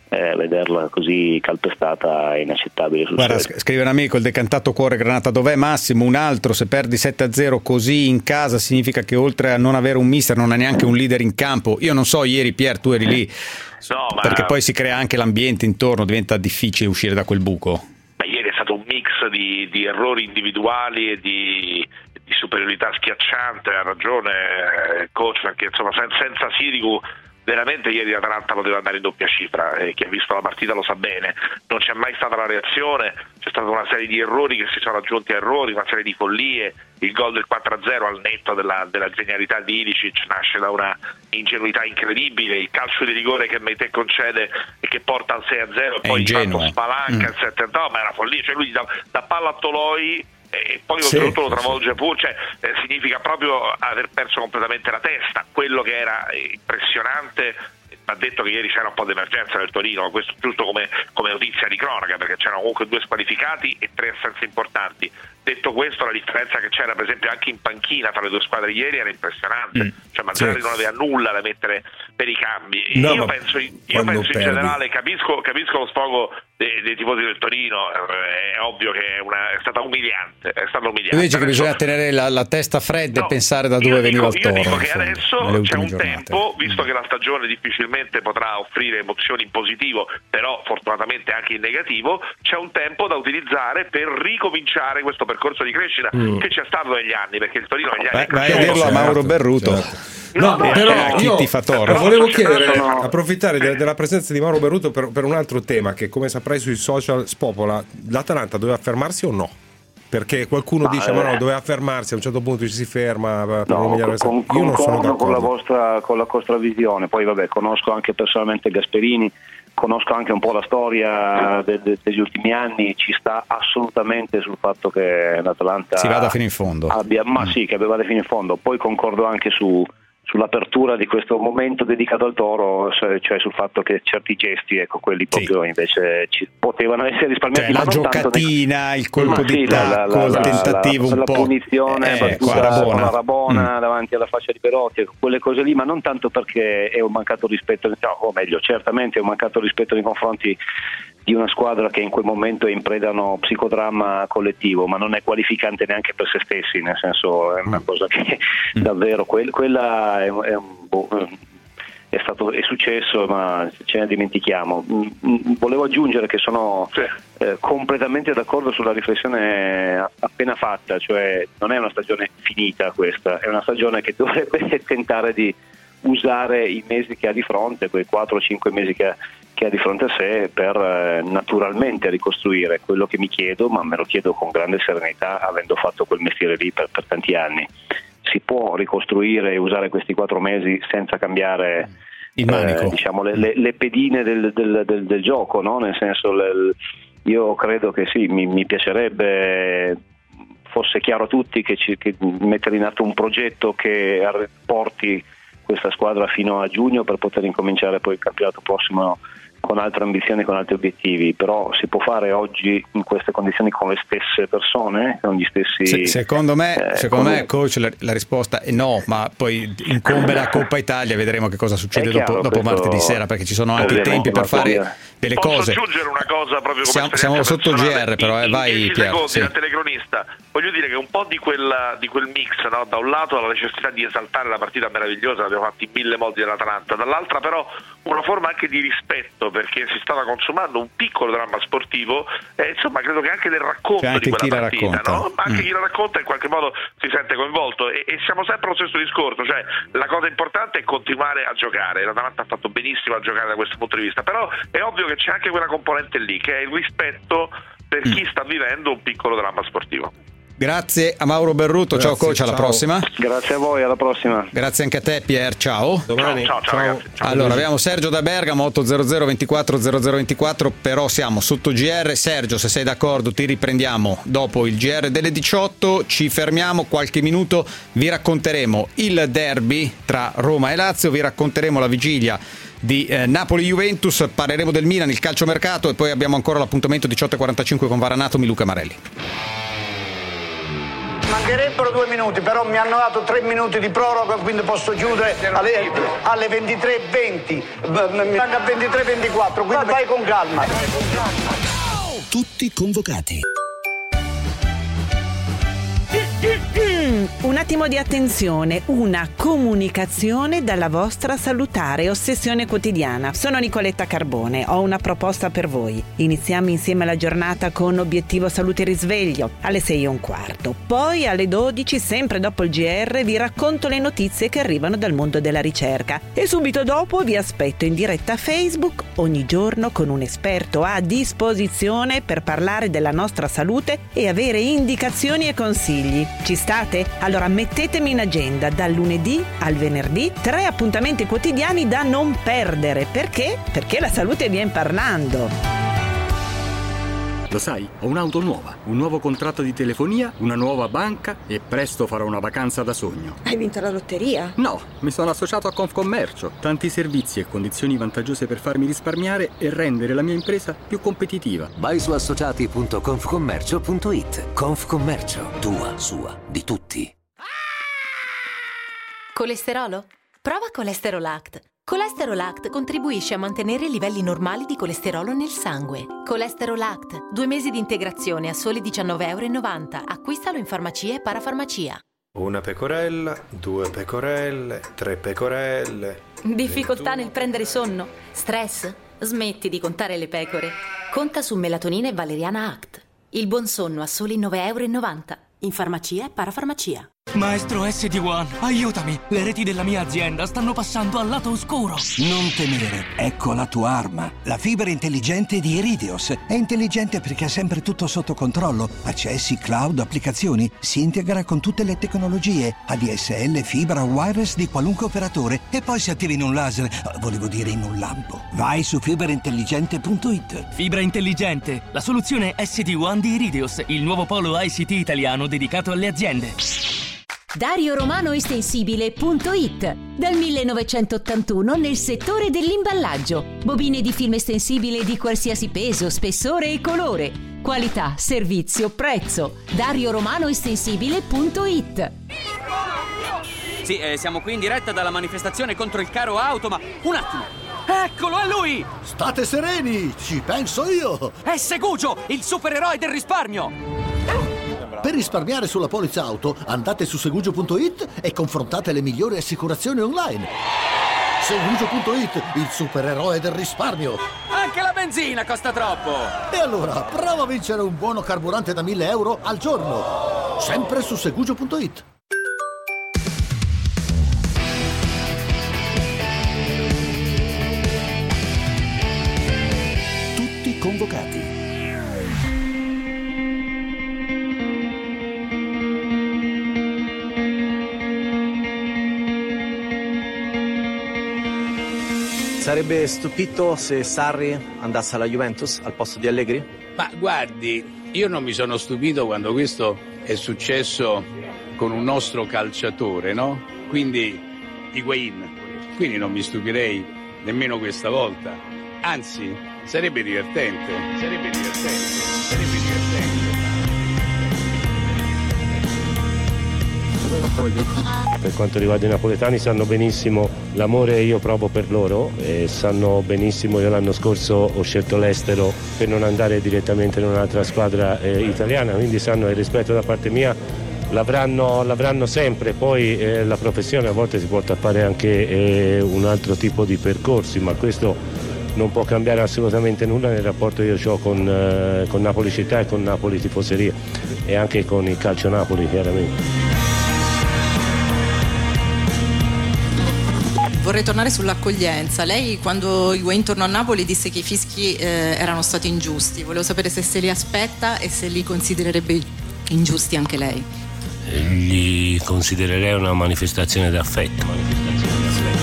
eh, vederla così calpestata è inaccettabile. Guarda, scrive un amico: il decantato cuore granata dov'è Massimo? Un altro: se perdi sette a zero così in casa significa che oltre a non avere un mister non hai neanche un leader in campo. Io non so, ieri Pier tu eri lì, no, ma... perché poi si crea anche l'ambiente intorno, diventa difficile uscire da quel buco. Ma ieri è stato un mix di, di errori individuali e di, di superiorità schiacciante, ha ragione il coach, perché insomma sen- senza Sirigu veramente ieri l'Atalanta poteva andare in doppia cifra, e chi ha visto la partita lo sa bene. Non c'è mai stata la reazione, c'è stata una serie di errori che si sono aggiunti a errori, una serie di follie. Il gol del quattro a zero al netto della, della genialità di Ilicic nasce da una ingenuità incredibile, il calcio di rigore che Meite concede e che porta al sei a zero e poi intanto spalanca il mm. sette a zero, no, ma è una follia, cioè lui da, da palla a Toloi e poi sì, oltretutto lo travolge pure, cioè eh, significa proprio aver perso completamente la testa. Quello che era impressionante, ha detto che ieri c'era un po' di emergenza nel Torino, questo giusto come, come notizia di cronaca, perché c'erano comunque due squalificati e tre assenze importanti. Detto questo, la differenza che c'era per esempio anche in panchina tra le due squadre ieri era impressionante, mm. cioè Mazzarri sì. non aveva nulla da mettere per i cambi. No, io penso, io penso in generale, capisco, capisco lo sfogo dei, dei tifosi del Torino, è ovvio che è, una, è stata umiliante, è stata umiliante. Tu dici che bisogna tenere la, la testa fredda no, e pensare da dove veniva dico, il Toro. Io dico che adesso c'è un giornate. tempo, visto che la stagione difficilmente potrà offrire emozioni in positivo, però fortunatamente anche in negativo, c'è un tempo da utilizzare per ricominciare questo percorso di crescita mm. che c'è stato negli anni, perché il Torino negli anni vai a dirlo a Mauro Berruto. Certo. No, no, però io volevo chiedere, approfittare de- della presenza di Mauro Berruto per, per un altro tema che, come saprai, sui social spopola. L'Atalanta doveva fermarsi o no? Perché qualcuno ma dice eh, ma no, doveva fermarsi, a un certo punto ci si ferma per no, con, io non sono d'accordo con la vostra con la vostra visione. Poi vabbè, conosco anche personalmente Gasperini, conosco anche un po' la storia de- de- degli ultimi anni, ci sta assolutamente sul fatto che l'Atalanta si vada fino in fondo abbia, ma mm. sì, che vada fino in fondo. Poi concordo anche su sull'apertura di questo momento dedicato al Toro, cioè sul fatto che certi gesti, ecco, quelli proprio sì. invece ci potevano essere risparmiati. Cioè, la giocatina, nei... il colpo di sì, tacco, il tentativo la, un la, po'. La punizione eh, battuta con la Rabona mm. davanti alla faccia di Perotti, ecco, quelle cose lì, ma non tanto perché è un mancato rispetto, no, o meglio, certamente è un mancato rispetto nei confronti di una squadra che in quel momento è in preda a uno psicodramma collettivo, ma non è qualificante neanche per se stessi, nel senso è una cosa che mm. davvero quel, quella è, è, un, è stato è successo, ma ce ne dimentichiamo. Volevo aggiungere che sono eh, completamente d'accordo sulla riflessione appena fatta, cioè non è una stagione finita questa, è una stagione che dovrebbe tentare di usare i mesi che ha di fronte, quei quattro o cinque mesi che ha, che ha di fronte a sé, per eh, naturalmente ricostruire. Quello che mi chiedo, ma me lo chiedo con grande serenità, avendo fatto quel mestiere lì per, per tanti anni, si può ricostruire e usare questi quattro mesi senza cambiare il manico, eh, diciamo le, le, le pedine del, del, del, del gioco, no? Nel senso, le, io credo che sì, mi, mi piacerebbe fosse chiaro a tutti che, ci, che mettere in atto un progetto che porti questa squadra fino a giugno per poter incominciare poi il campionato prossimo con altre ambizioni, con altri obiettivi. Però si può fare oggi in queste condizioni con le stesse persone, con gli stessi Se, secondo me, eh, secondo con... me coach, la, la risposta è no, ma poi incombe la Coppa Italia, vedremo che cosa succede chiaro, dopo, dopo questo... martedì sera, perché ci sono anche i tempi per fare delle Posso cose. Posso aggiungere una cosa proprio come siamo, siamo sotto G R, però eh, vai in Pier, secondi sì. da telecronista, voglio dire che un po' di quel, di quel mix, no? Da un lato la necessità di esaltare la partita meravigliosa, l'abbiamo fatto in mille modi dell'Atalanta, dall'altra però una forma anche di rispetto, perché si stava consumando un piccolo dramma sportivo, eh, insomma credo che anche nel racconto anche di quella partita, racconta. no? Ma anche mm. chi la racconta in qualche modo si sente coinvolto, e, e siamo sempre allo stesso discorso, cioè la cosa importante è continuare a giocare. L'Atalanta ha fatto benissimo a giocare da questo punto di vista, però è ovvio che c'è anche quella componente lì che è il rispetto per chi sta vivendo un piccolo dramma sportivo. Grazie a Mauro Berruto. Grazie, ciao coach, alla ciao. prossima. Grazie a voi, alla prossima. Grazie anche a te Pier, ciao. Domani. Ciao, ciao, ciao, ragazzi. Ciao. Allora abbiamo Sergio da Bergamo, otto zero zero ventiquattro zero zero ventiquattro, però siamo sotto G R. Sergio, se sei d'accordo ti riprendiamo dopo il G R delle diciotto, ci fermiamo qualche minuto, vi racconteremo il derby tra Roma e Lazio, vi racconteremo la vigilia di eh, Napoli-Juventus, parleremo del Milan, il calciomercato, e poi abbiamo ancora l'appuntamento diciotto e quarantacinque con Varanato, Luca Marelli. mancherebbero due minuti, però mi hanno dato tre minuti di proroga, quindi posso chiudere alle, alle ventitré e venti. Mi manca ventitré e ventiquattro, quindi vai con calma. Tutti convocati. Un attimo di attenzione, una comunicazione dalla vostra salutare ossessione quotidiana. Sono Nicoletta Carbone, ho una proposta per voi. Iniziamo insieme la giornata con Obiettivo Salute Risveglio alle sei e un quarto. Poi alle dodici, sempre dopo il G R, vi racconto le notizie che arrivano dal mondo della ricerca. E subito dopo vi aspetto in diretta a Facebook ogni giorno con un esperto a disposizione per parlare della nostra salute e avere indicazioni e consigli. Ci state? Allora mettetemi in agenda dal lunedì al venerdì tre appuntamenti quotidiani da non perdere. Perché? Perché la salute viene parlando. Lo sai, ho un'auto nuova, un nuovo contratto di telefonia, una nuova banca e presto farò una vacanza da sogno. Hai vinto la lotteria? No, mi sono associato a Confcommercio. Tanti servizi e condizioni vantaggiose per farmi risparmiare e rendere la mia impresa più competitiva. Vai su associati punto confcommercio punto it. Confcommercio, tua, sua, di tutti. Colesterolo? Prova Colesterol Act. Colesterol Act contribuisce a mantenere i livelli normali di colesterolo nel sangue. Colesterol Act, due mesi di integrazione a soli diciannove e novanta euro. Acquistalo in farmacia e parafarmacia. Una pecorella, due pecorelle, tre pecorelle. Difficoltà nel prendere sonno? Stress? Smetti di contare le pecore. Conta su Melatonina e Valeriana Act. Il buon sonno a soli nove e novanta euro. In farmacia e parafarmacia. Maestro S D uno, aiutami! Le reti della mia azienda stanno passando al lato oscuro. Non temere, ecco la tua arma. La fibra intelligente di Iridios. È intelligente perché ha sempre tutto sotto controllo. Accessi, cloud, applicazioni. Si integra con tutte le tecnologie. A D S L, fibra, wireless di qualunque operatore. E poi si attiva in un laser. Volevo dire in un lampo. Vai su fibra intelligente punto it. Fibra intelligente, la soluzione S D uno di Iridios, il nuovo polo I C T italiano dedicato alle aziende. Dario Romano Estensibile punto it. Dal millenovecentottantuno nel settore dell'imballaggio. Bobine di film estensibile di qualsiasi peso, spessore e colore. Qualità, servizio, prezzo. Dario Romano Estensibile punto it. Sì, eh, siamo qui in diretta dalla manifestazione contro il caro auto, ma un attimo. Eccolo, è lui! State sereni, ci penso io! È Segugio, il supereroe del risparmio! Per risparmiare sulla polizza auto, andate su segugio punto it e confrontate le migliori assicurazioni online. segugio punto it, il supereroe del risparmio. Anche la benzina costa troppo! E allora, prova a vincere un buono carburante da mille euro al giorno. Sempre su segugio punto it. Tutti convocati. Sarebbe stupito se Sarri andasse alla Juventus al posto di Allegri? Ma guardi, io non mi sono stupito quando questo è successo con un nostro calciatore, no? Quindi Higuain. Quindi non mi stupirei nemmeno questa volta. Anzi, sarebbe divertente. Sarebbe divertente. Sarebbe divertente. Per quanto riguarda i napoletani, sanno benissimo l'amore che io provo per loro e sanno benissimo che l'anno scorso ho scelto l'estero per non andare direttamente in un'altra squadra eh, italiana, quindi sanno che il rispetto da parte mia l'avranno, l'avranno sempre. Poi eh, la professione a volte si porta a fare anche eh, un altro tipo di percorsi, ma questo non può cambiare assolutamente nulla nel rapporto che io ho con, eh, con Napoli città e con Napoli tifoseria e anche con il calcio Napoli, chiaramente. Vorrei tornare sull'accoglienza. Lei quando Higuain tornò a Napoli disse che i fischi eh, erano stati ingiusti. Volevo sapere se se li aspetta e se li considererebbe ingiusti anche lei. Li considererei una manifestazione d'affetto. Manifestazione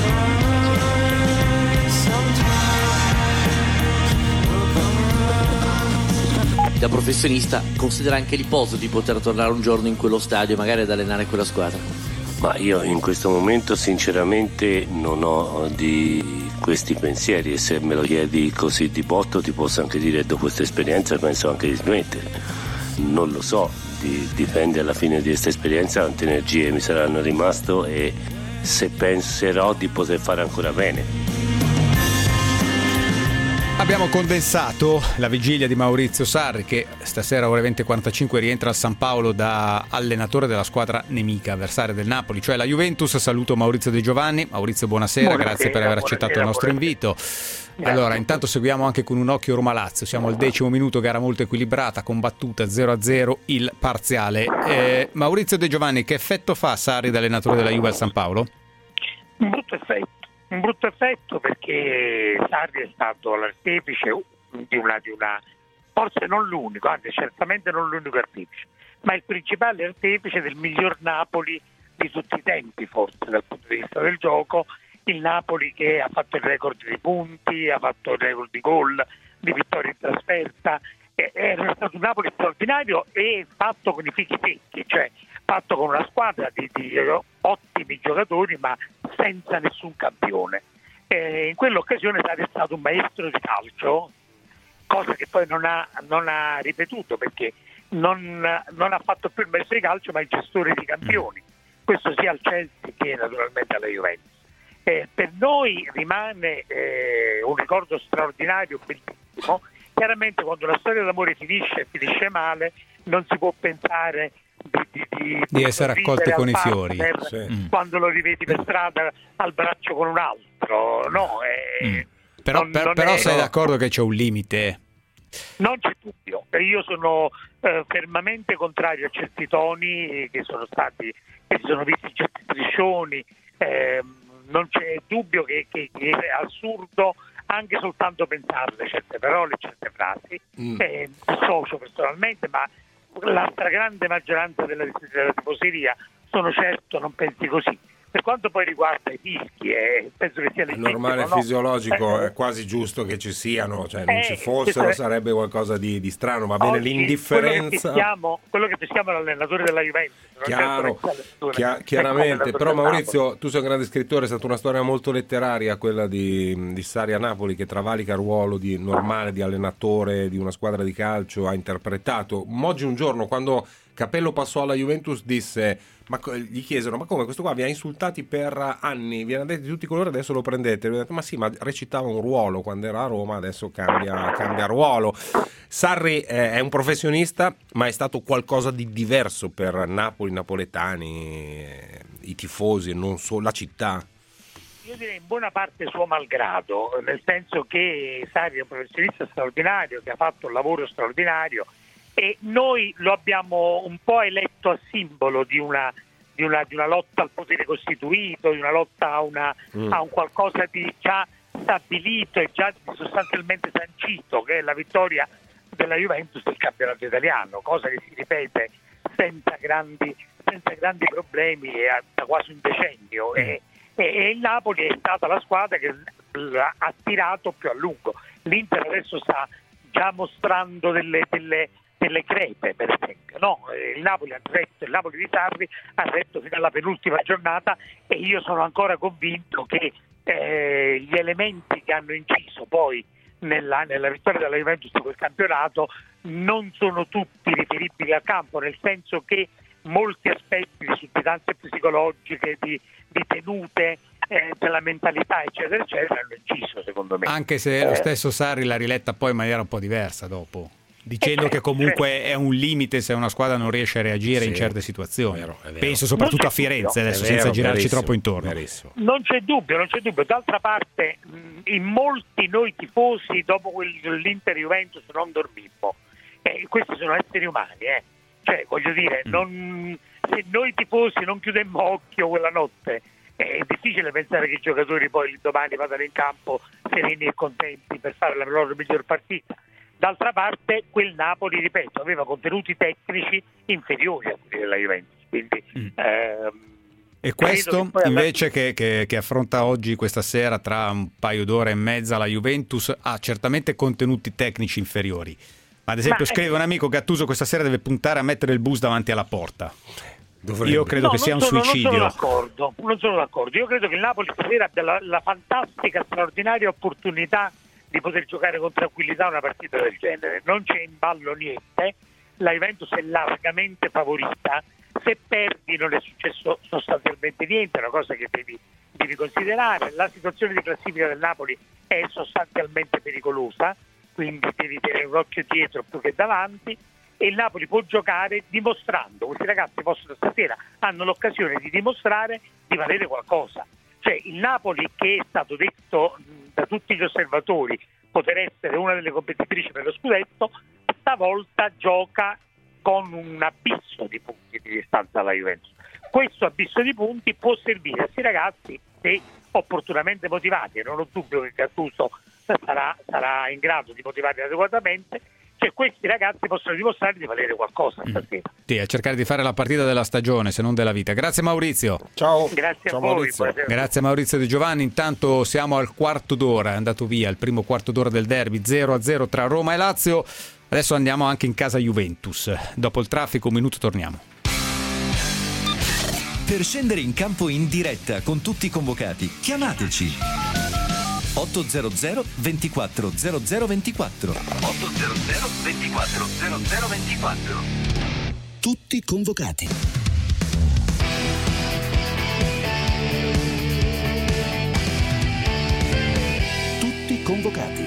d'affetto. Da professionista considera anche l'iposo di poter tornare un giorno in quello stadio, magari ad allenare quella squadra? Ma io in questo momento sinceramente non ho di questi pensieri e se me lo chiedi così di botto ti posso anche dire dopo questa esperienza penso anche di smettere. Non lo so, di dipende alla fine di questa esperienza quante energie mi saranno rimasto e se penserò di poter fare ancora bene. Abbiamo condensato la vigilia di Maurizio Sarri, che stasera ore venti e quarantacinque rientra al San Paolo da allenatore della squadra nemica, avversaria del Napoli, cioè la Juventus. Saluto Maurizio De Giovanni. Maurizio, buonasera, buonasera grazie per aver accettato il nostro invito. Grazie. Allora, intanto seguiamo anche con un occhio Roma-Lazio. Siamo al decimo minuto, gara molto equilibrata, combattuta, zero a zero il parziale. Eh, Maurizio De Giovanni, che effetto fa Sarri da allenatore della Juve al San Paolo? Un brutto effetto. Un brutto effetto perché Sarri è stato l'artefice di una, di una, forse non l'unico, anzi certamente non l'unico artefice, ma il principale artefice del miglior Napoli di tutti i tempi, forse dal punto di vista del gioco, il Napoli che ha fatto il record di punti, ha fatto il record di gol, di vittorie in trasferta, era stato un Napoli straordinario e fatto con i fichi secchi, cioè fatto con una squadra di, di ottimi giocatori ma senza nessun campione. Eh, in quell'occasione è stato un maestro di calcio, cosa che poi non ha, non ha ripetuto perché non, non ha fatto più il maestro di calcio ma il gestore di campioni, questo sia al Chelsea che naturalmente alla Juventus. Eh, per noi rimane eh, un ricordo straordinario, bellissimo. Chiaramente quando la storia d'amore finisce finisce male, non si può pensare di, di, di, di essere accolte con i fiori, sì. Quando lo rivedi per strada al braccio con un altro, no? Eh, mm. Però, non, per, non però è, sei no. d'accordo che c'è un limite? Non c'è dubbio, io sono eh, fermamente contrario a certi toni che sono stati, che si sono visti certi striscioni, eh, non c'è dubbio che, che, che è assurdo anche soltanto pensarle certe parole, certe frasi, mm. eh, socio personalmente, ma la stragrande maggioranza della, della tifoseria sono certo non pensi così. Per quanto poi riguarda i fischi, eh, penso che sia legittimo, normale, no? fisiologico, eh, è quasi giusto che ci siano, cioè non eh, ci fossero è... sarebbe qualcosa di, di strano, va bene. Oggi, l'indifferenza. Quello che peschiamo è l'allenatore della Juventus. Chiaro, certo chia- chiaramente, però Maurizio, tu sei un grande scrittore, è stata una storia molto letteraria quella di, di Sarri a Napoli, che travalica il ruolo di normale di allenatore di una squadra di calcio, ha interpretato. Oggi un giorno, quando Capello passò alla Juventus, disse, ma gli chiesero, ma come questo qua vi ha insultati per anni, vi hanno detto di tutti i colori, adesso lo prendete? Lui ha detto, ma sì, ma recitava un ruolo quando era a Roma, adesso cambia, cambia ruolo. Sarri eh, è un professionista, ma è stato qualcosa di diverso per Napoli, i napoletani, eh, i tifosi, non solo la città. Io direi in buona parte suo malgrado, nel senso che Sarri è un professionista straordinario, che ha fatto un lavoro straordinario, e noi lo abbiamo un po' eletto a simbolo di una, di una, di una lotta al potere costituito, di una lotta a, una, mm. a un qualcosa di già stabilito e già sostanzialmente sancito, che è la vittoria della Juventus del campionato italiano, cosa che si ripete senza grandi, senza grandi problemi da quasi un decennio. Mm. E, e, e il Napoli è stata la squadra che ha tirato più a lungo. L'Inter adesso sta già mostrando delle, delle delle crepe, per esempio, no? Il Napoli ha retto, il Napoli di Sarri ha retto fino alla penultima giornata, e io sono ancora convinto che eh, gli elementi che hanno inciso poi nella, nella vittoria della Juventus di quel campionato non sono tutti riferibili al campo, nel senso che molti aspetti di sudditanze psicologiche, di, di tenute, eh, della mentalità, eccetera, eccetera, hanno inciso, secondo me. Anche se eh, lo stesso Sarri l'ha riletta poi in maniera un po' diversa dopo, dicendo che comunque è un limite se una squadra non riesce a reagire sì, in certe situazioni. È vero, è vero. Penso soprattutto a Firenze, adesso vero, senza girarci verissimo, troppo intorno. Verissimo. Non c'è dubbio, non c'è dubbio. D'altra parte, in molti noi tifosi dopo l'Inter Juventus non dormimmo. Eh, questi sono esseri umani, eh. Cioè, voglio dire, mm. non, se noi tifosi non chiudemmo occhio quella notte, è difficile pensare che i giocatori poi domani vadano in campo sereni e contenti per fare la loro miglior partita. D'altra parte quel Napoli, ripeto, aveva contenuti tecnici inferiori a quelli della Juventus, quindi mm. ehm, e questo che invece alla... che, che, che affronta oggi, questa sera, tra un paio d'ore e mezza, la Juventus ha certamente contenuti tecnici inferiori, ma ad esempio ma scrive è... un amico, Gattuso questa sera deve puntare a mettere il bus davanti alla porta. Dovrebbe. Io credo no, che sia un sono, suicidio. Non sono d'accordo, non sono d'accordo. Io credo che il Napoli stasera abbia la, la fantastica, straordinaria opportunità di poter giocare con tranquillità una partita del genere. Non c'è in ballo niente, la Juventus è largamente favorita, se perdi non è successo sostanzialmente niente, è una cosa che devi, devi considerare. La situazione di classifica del Napoli è sostanzialmente pericolosa, quindi devi tenere un occhio dietro più che davanti, e il Napoli può giocare dimostrando, questi ragazzi possono stasera hanno l'occasione di dimostrare di valere qualcosa. Cioè il Napoli, che è stato detto da tutti gli osservatori poter essere una delle competitrici per lo scudetto, stavolta gioca con un abisso di punti di distanza alla Juventus. Questo abisso di punti può servire a questi ragazzi, se opportunamente motivati, e non ho dubbio che Gattuso sarà, sarà in grado di motivarli adeguatamente, che questi ragazzi possono dimostrare di valere qualcosa stasera. Mm. Sì, a cercare di fare la partita della stagione, se non della vita. Grazie Maurizio. Ciao. Grazie Ciao, a voi. Maurizio. Grazie Maurizio Di Giovanni. Intanto siamo al quarto d'ora, è andato via il primo quarto d'ora del derby, zero a zero tra Roma e Lazio. Adesso andiamo anche in casa Juventus. Dopo il traffico, un minuto, torniamo. Per scendere in campo in diretta con tutti i convocati, chiamateci otto zero zero ventiquattro zero zero ventiquattro otto zero zero ventiquattro zero zero ventiquattro. Tutti convocati. Tutti convocati.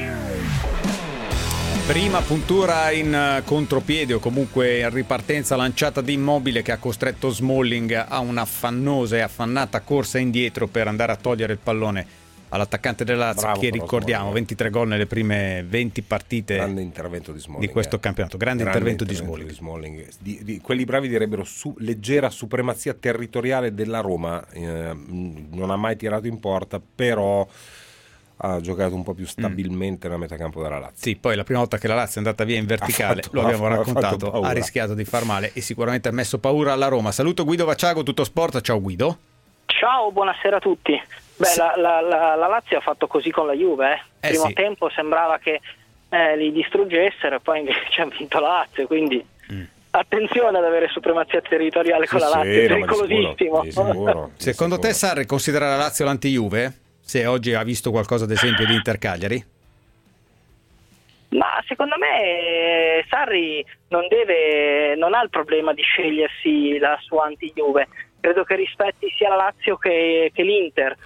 Prima puntura in contropiede o comunque in ripartenza lanciata di Immobile, che ha costretto Smalling a una affannosa e affannata corsa indietro per andare a togliere il pallone all'attaccante della Lazio. Bravo, che ricordiamo Smalling. ventitré gol nelle prime venti partite. Grande intervento di Smalling, di questo eh. campionato. Grande, Grande intervento, intervento di Smalling, di Smalling. Di, di, quelli bravi direbbero su, leggera supremazia territoriale della Roma. Eh, non ha mai tirato in porta, però ha giocato un po' più stabilmente mm. nella metacampo della Lazio. Sì, poi la prima volta che la Lazio è andata via in verticale, fatto, lo abbiamo ha, raccontato, ha, ha rischiato di far male e sicuramente ha messo paura alla Roma. Saluto Guido Vacciago, Tutto Sport. Ciao Guido. Ciao, buonasera a tutti. Beh, sì. la, la, la, la Lazio ha fatto così con la Juve. Eh. Eh, primo sì. tempo sembrava che eh, li distruggessero, e poi invece ha vinto la Lazio, quindi mm. attenzione ad avere supremazia territoriale sì, con la Lazio, sì, è pericolosissimo. Di sicuro, di sicuro, di Secondo sicuro. te, Sarri, considera la Lazio l'anti-Juve? Se oggi ha visto qualcosa ad esempio di Inter-Cagliari? Ma secondo me Sarri non deve, non ha il problema di scegliersi la sua anti-Juve. Credo che rispetti sia la Lazio che, che l'Inter.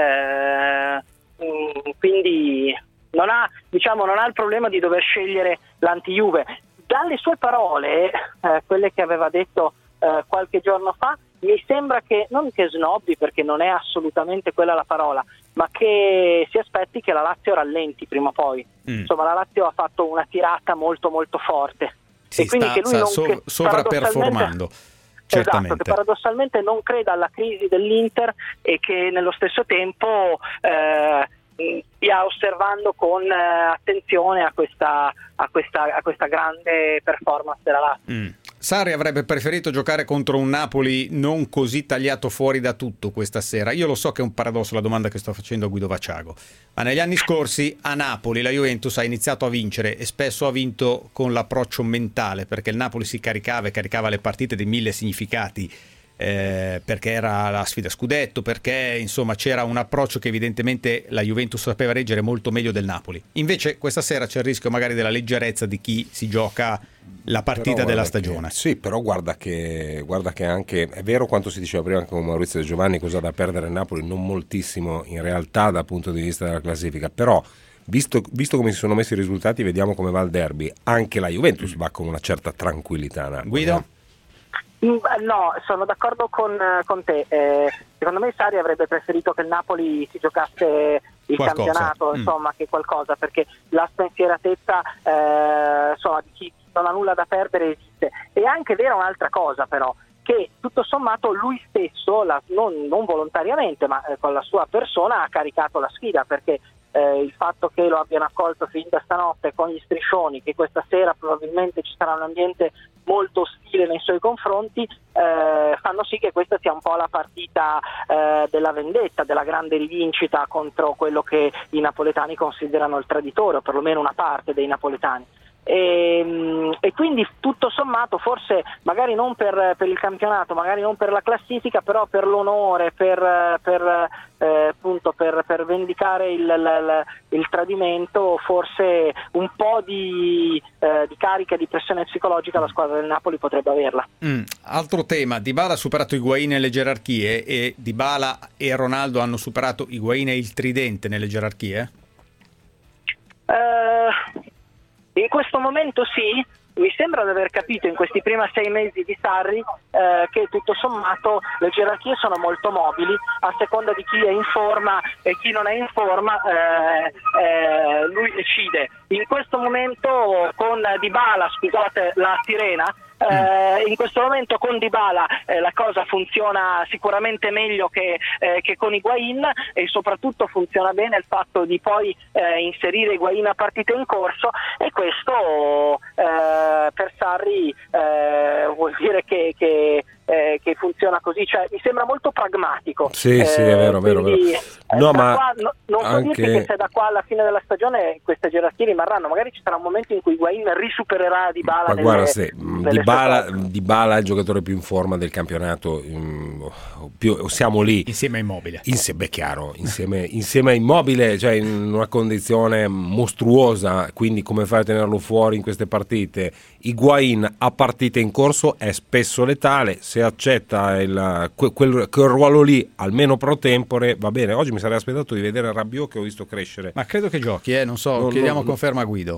Eh, quindi non ha, diciamo, non ha il problema di dover scegliere l'anti-Juve. Dalle sue parole, eh, quelle che aveva detto eh, qualche giorno fa, mi sembra che, non che snobbi, perché non è assolutamente quella la parola, ma che si aspetti che la Lazio rallenti prima o poi. Mm. Insomma, la Lazio ha fatto una tirata molto molto forte. Si e quindi sta, che lui sta non, sov- che sovraperformando. Certamente. Esatto, che paradossalmente non creda alla crisi dell'Inter e che nello stesso tempo eh, stia osservando con eh, attenzione a questa, a, questa, a questa grande performance della Lazio. Mm. Sarri avrebbe preferito giocare contro un Napoli non così tagliato fuori da tutto questa sera. Io lo so che è un paradosso la domanda che sto facendo a Guido Vacciago, ma negli anni scorsi a Napoli la Juventus ha iniziato a vincere e spesso ha vinto con l'approccio mentale, perché il Napoli si caricava e caricava le partite di mille significati, eh, perché era la sfida scudetto, perché insomma c'era un approccio che evidentemente la Juventus sapeva reggere molto meglio del Napoli. Invece questa sera c'è il rischio magari della leggerezza di chi si gioca la partita però della stagione. Che, sì, però guarda che guarda che anche è vero quanto si diceva prima con Maurizio De Giovanni, cosa da perdere il Napoli, non moltissimo in realtà dal punto di vista della classifica, però visto, visto come si sono messi i risultati, vediamo come va il derby, anche la Juventus va con una certa tranquillità. Napoli. Guido? No, sono d'accordo con, con te. Eh, secondo me Sarri avrebbe preferito che il Napoli si giocasse il qualcosa. campionato, insomma, mm. che qualcosa, perché la spensieratezza eh, insomma, di chi non ha nulla da perdere esiste. E anche vera un'altra cosa però, che tutto sommato lui stesso, la, non, non volontariamente, ma eh, con la sua persona ha caricato la sfida, perché eh, il fatto che lo abbiano accolto fin da stanotte con gli striscioni, che questa sera probabilmente ci sarà un ambiente molto ostile nei suoi confronti, eh, fanno sì che questa sia un po' la partita eh, della vendetta, della grande rivincita contro quello che i napoletani considerano il traditore, o perlomeno una parte dei napoletani. E, e quindi tutto sommato, forse magari non per, per il campionato, magari non per la classifica, però per l'onore, per, per, eh, appunto per, per per vendicare il, il, il tradimento, forse un po' di, eh, di carica, di pressione psicologica la squadra del Napoli potrebbe averla. Mm, altro tema, Dybala ha superato Higuaín nelle gerarchie e Dybala e Ronaldo hanno superato Higuaín e il tridente nelle gerarchie? Uh, in questo momento sì. Mi sembra di aver capito in questi primi sei mesi di Sarri eh, che tutto sommato le gerarchie sono molto mobili, a seconda di chi è in forma e chi non è in forma eh, eh, lui decide. In questo momento con Dybala, scusate la sirena, Eh, in questo momento con Dybala eh, la cosa funziona sicuramente meglio che, eh, che con Higuaín, e soprattutto funziona bene il fatto di poi eh, inserire Higuaín a partita in corso, e questo eh, per Sarri eh, vuol dire che, che Eh, che funziona così, cioè mi sembra molto pragmatico. Sì, eh, sì, è vero, quindi, vero, vero. No, da ma qua, no, non anche... so dirti che se da qua alla fine della stagione queste gerarchie rimarranno, magari ci sarà un momento in cui Higuaín risupererà Dybala. Ma nelle, guarda, se Dybala, Dybala è il giocatore più in forma del campionato, più, siamo lì insieme a Immobile. Insieme, chiaro, insieme, insieme a Immobile, cioè in una condizione mostruosa, quindi come fai a tenerlo fuori in queste partite? Higuaín a partite in corso è spesso letale, se accetta il, quel, quel ruolo lì almeno pro tempore va bene. Oggi mi sarei aspettato di vedere Rabiot, che ho visto crescere, ma credo che giochi, eh? non so, non, chiediamo non, conferma a Guido.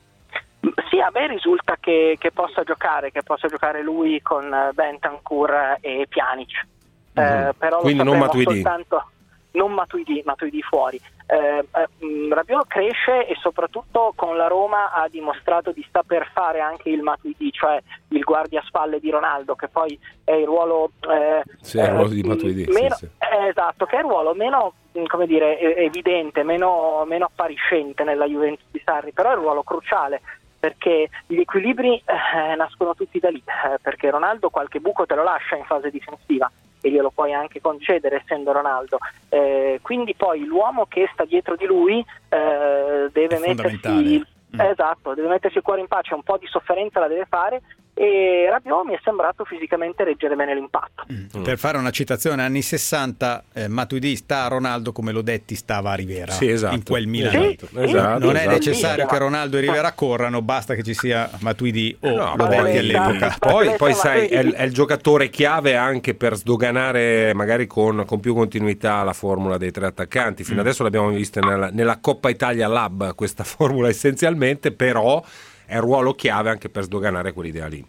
Sì, a me risulta che, che possa giocare, che possa giocare lui con Bentancur e Pjanic, mm-hmm. eh, però quindi lo non Matuidi. Soltanto non Matuidi, Matuidi fuori. Eh, eh, Rabiot cresce e soprattutto con la Roma ha dimostrato di saper fare anche il Matuidi, cioè il guardiaspalle di Ronaldo, che poi è il ruolo, eh, sì, il ruolo di Matuidi, meno, sì, sì. Eh, esatto, che è il ruolo meno, come dire, evidente, meno, meno appariscente nella Juventus di Sarri, però è il ruolo cruciale, perché gli equilibri eh, nascono tutti da lì, eh, perché Ronaldo qualche buco te lo lascia in fase difensiva e glielo puoi anche concedere essendo Ronaldo, eh, quindi poi l'uomo che sta dietro di lui eh, deve mettersi mm. esatto, deve mettersi il cuore in pace, un po' di sofferenza la deve fare, e Rabiot mi è sembrato fisicamente reggere bene l'impatto. Mm. Per fare una citazione, anni sessanta, eh, Matuidi sta a Ronaldo come Lodetti stava a Rivera, sì, esatto. in quel Milan. Sì, esatto, non esatto. è necessario che Ronaldo e Rivera corrano, basta che ci sia Matuidi o no, Lodetti poi, all'epoca. Poi, poi sai, è, è il giocatore chiave anche per sdoganare magari con, con più continuità la formula dei tre attaccanti. Fino mm. adesso l'abbiamo vista nella, nella Coppa Italia Lab, questa formula essenzialmente, però è un ruolo chiave anche per sdoganare quell'idea lì.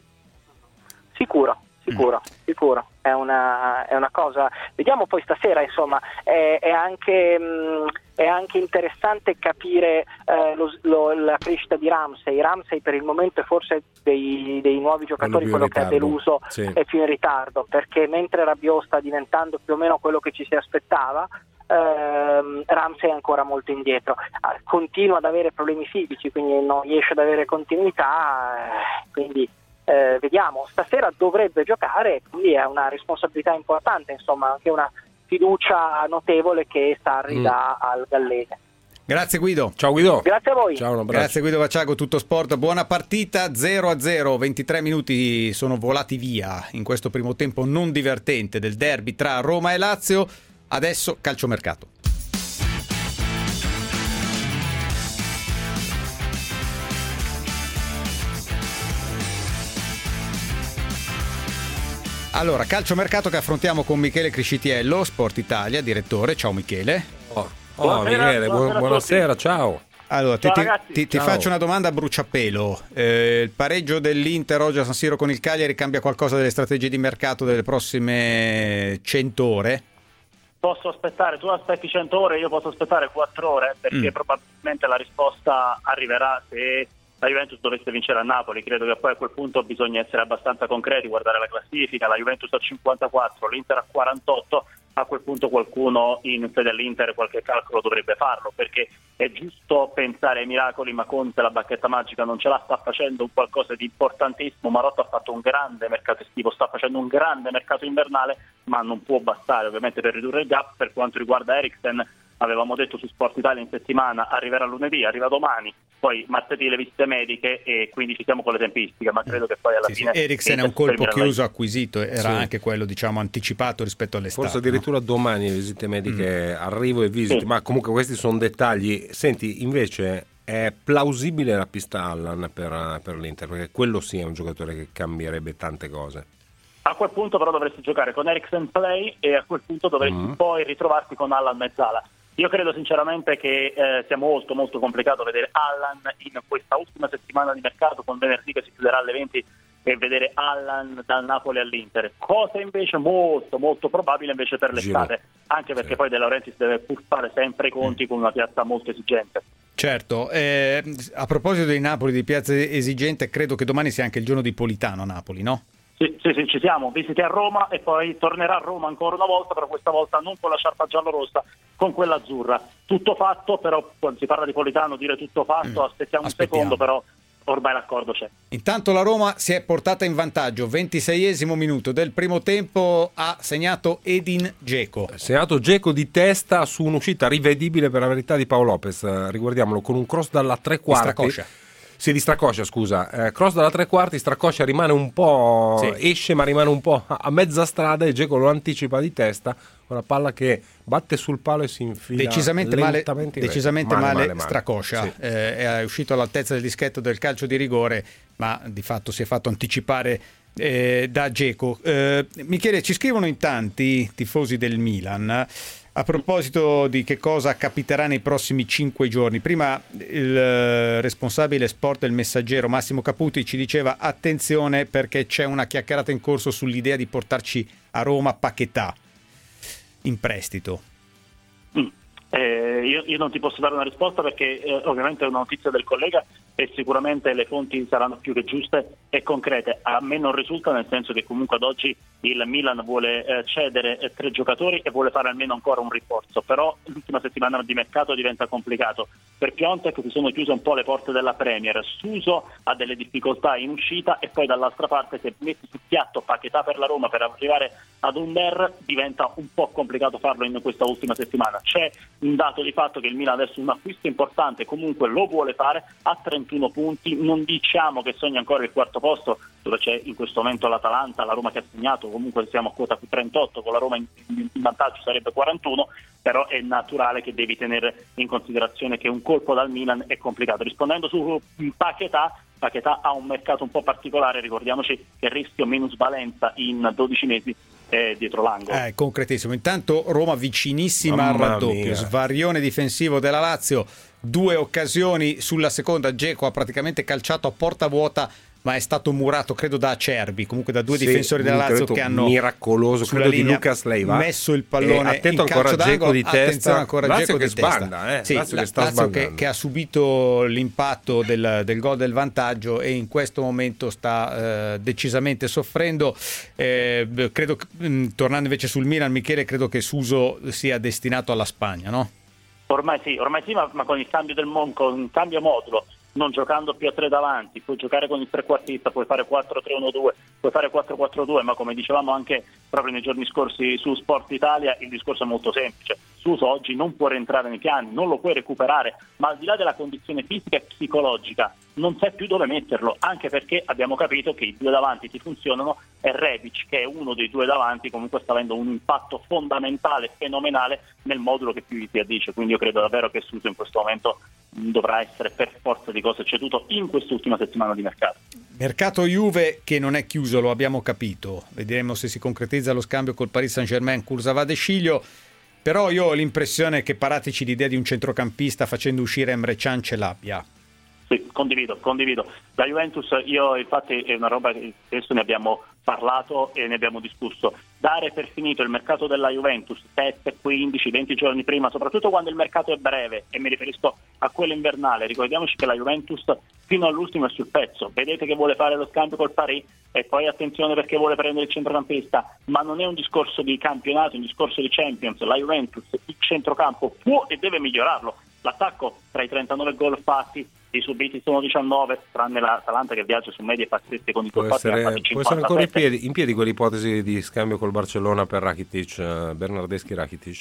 Sicuro, sicuro, mm. sicuro. È una, è una cosa. Vediamo poi stasera, insomma, è, è anche mh, è anche interessante capire eh, lo, lo, la crescita di Ramsey. Ramsey per il momento è forse dei, dei nuovi giocatori quello che ha deluso, sì. È più in ritardo, perché mentre Rabiot sta diventando più o meno quello che ci si aspettava, Uh, Ramsey è ancora molto indietro, uh, continua ad avere problemi fisici, quindi non riesce ad avere continuità, uh, quindi uh, vediamo, stasera dovrebbe giocare, quindi è una responsabilità importante, insomma anche una fiducia notevole che Sarri mm. dà al gallese. Grazie Guido. Ciao Guido. Grazie a voi. Ciao, grazie Guido Vacciago, Tutto Sport. Buona partita, zero a zero, ventitré minuti sono volati via in questo primo tempo non divertente del derby tra Roma e Lazio. Adesso calciomercato. Allora, calciomercato che affrontiamo con Michele Criscitiello, Sport Italia, direttore. Ciao Michele. Oh, oh Michele, buonasera, buonasera, ciao. Allora, ciao, ti, ti, ti faccio una domanda a bruciapelo. Eh, il pareggio dell'Inter oggi a San Siro con il Cagliari cambia qualcosa delle strategie di mercato delle prossime cento ore? Posso aspettare, tu aspetti cento ore, io posso aspettare quattro ore, perché mm. probabilmente la risposta arriverà se la Juventus dovesse vincere a Napoli. Credo che poi a quel punto bisogna essere abbastanza concreti, guardare la classifica, la Juventus a cinquantaquattro, l'Inter a quarantotto, a quel punto qualcuno in sede all'Inter qualche calcolo dovrebbe farlo, perché è giusto pensare ai miracoli, ma Conte la bacchetta magica non ce la, sta facendo un qualcosa di importantissimo. Marotta ha fatto un grande mercato estivo, sta facendo un grande mercato invernale, ma non può bastare ovviamente per ridurre il gap. Per quanto riguarda Eriksen, avevamo detto su Sport Italia in settimana arriverà lunedì, arriva domani, poi martedì le visite mediche e quindi ci siamo con le tempistiche, ma credo che poi alla sì, fine... Sì. Eriksen è un colpo chiuso acquisito, era sì. anche quello diciamo anticipato rispetto all'estate. Forse addirittura no? domani le visite mediche, mm. arrivo e visiti, sì. ma comunque questi sono dettagli. Senti, invece è plausibile la pista Allan per, per l'Inter, perché quello sì è un giocatore che cambierebbe tante cose. A quel punto però dovresti giocare con Eriksen Play e a quel punto dovresti mm. poi ritrovarti con Allan Mezzala. Io credo sinceramente che eh, sia molto molto complicato vedere Allan in questa ultima settimana di mercato, con venerdì che si chiuderà alle venti, e vedere Allan dal Napoli all'Inter, cosa invece molto molto probabile invece per l'estate, Giro. anche perché sì. poi De Laurentiis deve pur fare sempre i conti mm. con una piazza molto esigente. Certo, eh, a proposito di Napoli, di piazza esigente, credo che domani sia anche il giorno di Politano a Napoli, no? Sì, sì, sì, ci siamo, visiti a Roma e poi tornerà a Roma ancora una volta, però questa volta non con la sciarpa giallorossa, con quella azzurra. Tutto fatto, però quando si parla di Politano dire tutto fatto, mm. aspettiamo un Aspettiamo. secondo, però ormai l'accordo c'è. Intanto la Roma si è portata in vantaggio, ventiseiesimo minuto del primo tempo, ha segnato Edin Dzeko. Segnato Dzeko di testa su un'uscita rivedibile per la verità di Paolo Lopez, riguardiamolo, con un cross dalla tre quarti. Sì, di Stracoscia, scusa. Eh, cross dalla tre quarti, Stracoscia rimane un po', sì. esce ma rimane un po' a mezza strada e Dzeko lo anticipa di testa. Una palla che batte sul palo e si infila decisamente male, lentamente decisamente male, male, male Stracoscia. Sì. Eh, è uscito all'altezza del dischetto del calcio di rigore, ma di fatto si è fatto anticipare eh, da Dzeko. Eh, Michele, ci scrivono in tanti tifosi del Milan a proposito di che cosa capiterà nei prossimi cinque giorni. Prima il responsabile sport del Messaggero, Massimo Caputi, ci diceva attenzione perché c'è una chiacchierata in corso sull'idea di portarci a Roma Paquetá in prestito. Mm. Eh, io, io non ti posso dare una risposta perché eh, ovviamente è una notizia del collega e sicuramente le fonti saranno più che giuste e concrete. A me non risulta, nel senso che comunque ad oggi il Milan vuole eh, cedere eh, tre giocatori e vuole fare almeno ancora un rinforzo, però l'ultima settimana di mercato diventa complicato. Per Piontek si sono chiuse un po' le porte della Premier, Suso ha delle difficoltà in uscita e poi dall'altra parte se metti sul piatto Paquetá per la Roma per arrivare ad Under diventa un po' complicato farlo in questa ultima settimana. C'è un dato di fatto che il Milan adesso un acquisto importante comunque lo vuole fare a trentuno punti, non diciamo che sogna ancora il quarto posto dove c'è in questo momento l'Atalanta, la Roma che ha segnato, comunque siamo a quota trentotto, con la Roma in, in vantaggio sarebbe quarantuno, però è naturale che devi tenere in considerazione che un colpo dal Milan è complicato. Rispondendo su Paquetá, Paquetá ha un mercato un po' particolare, ricordiamoci che il rischio minusvalenza in dodici mesi è dietro l'angolo. Eh, concretissimo. Intanto Roma vicinissima al raddoppio, mia. svarione difensivo della Lazio, due occasioni sulla seconda, Dzeko ha praticamente calciato a porta vuota ma è stato murato credo da Acerbi, comunque da due sì, difensori della Lazio che hanno miracoloso, credo di Lucas Leiva, messo il pallone in calcio d'angolo. Di testa. Ancora Lazio che di sbanda, eh. sì, Lazio, la, che, sta Lazio che, che ha subito l'impatto del, del gol del vantaggio e in questo momento sta eh, decisamente soffrendo. Eh, credo che, mh, tornando invece sul Milan, Michele, credo che Suso sia destinato alla Spagna, no? Ormai sì, ormai sì, ma, ma con il cambio del mon- con il cambio modulo, non giocando più a tre davanti, puoi giocare con il trequartista, puoi fare quattro tre uno due, puoi fare quattro quattro due, ma come dicevamo anche proprio nei giorni scorsi su Sport Italia, il discorso è molto semplice. Suso oggi non può rientrare nei piani, non lo puoi recuperare, ma al di là della condizione fisica e psicologica non sai più dove metterlo, anche perché abbiamo capito che i due davanti ti funzionano e Rebic, che è uno dei due davanti, comunque sta avendo un impatto fondamentale, fenomenale nel modulo che più ti addice, quindi io credo davvero che Suso in questo momento dovrà essere per forza di cose ceduto in quest'ultima settimana di mercato. Mercato Juve che non è chiuso, lo abbiamo capito, vedremo se si concretizza lo scambio col Paris Saint-Germain, Kurzawa Sciglio, però io ho l'impressione che Paratici l'idea di un centrocampista facendo uscire Emre Can ce l'abbia. Sì, condivido, condivido. La Juventus, io infatti è una roba che adesso ne abbiamo parlato e ne abbiamo discusso. Dare per finito il mercato della Juventus sette, quindici, venti giorni prima, soprattutto quando il mercato è breve, e mi riferisco a quello invernale. Ricordiamoci che la Juventus fino all'ultimo è sul pezzo. Vedete che vuole fare lo scambio col Paris e poi attenzione perché vuole prendere il centrocampista, ma non è un discorso di campionato, è un discorso di Champions. La Juventus il centrocampo può e deve migliorarlo. L'attacco, tra i trentanove gol fatti, i subiti sono diciannove, tranne l'Atalanta che viaggia su medie pazzesche con i gol fatti. Può essere ancora in piedi, in piedi quell'ipotesi di scambio col Barcellona per Rakitic, Bernardeschi Rakitic?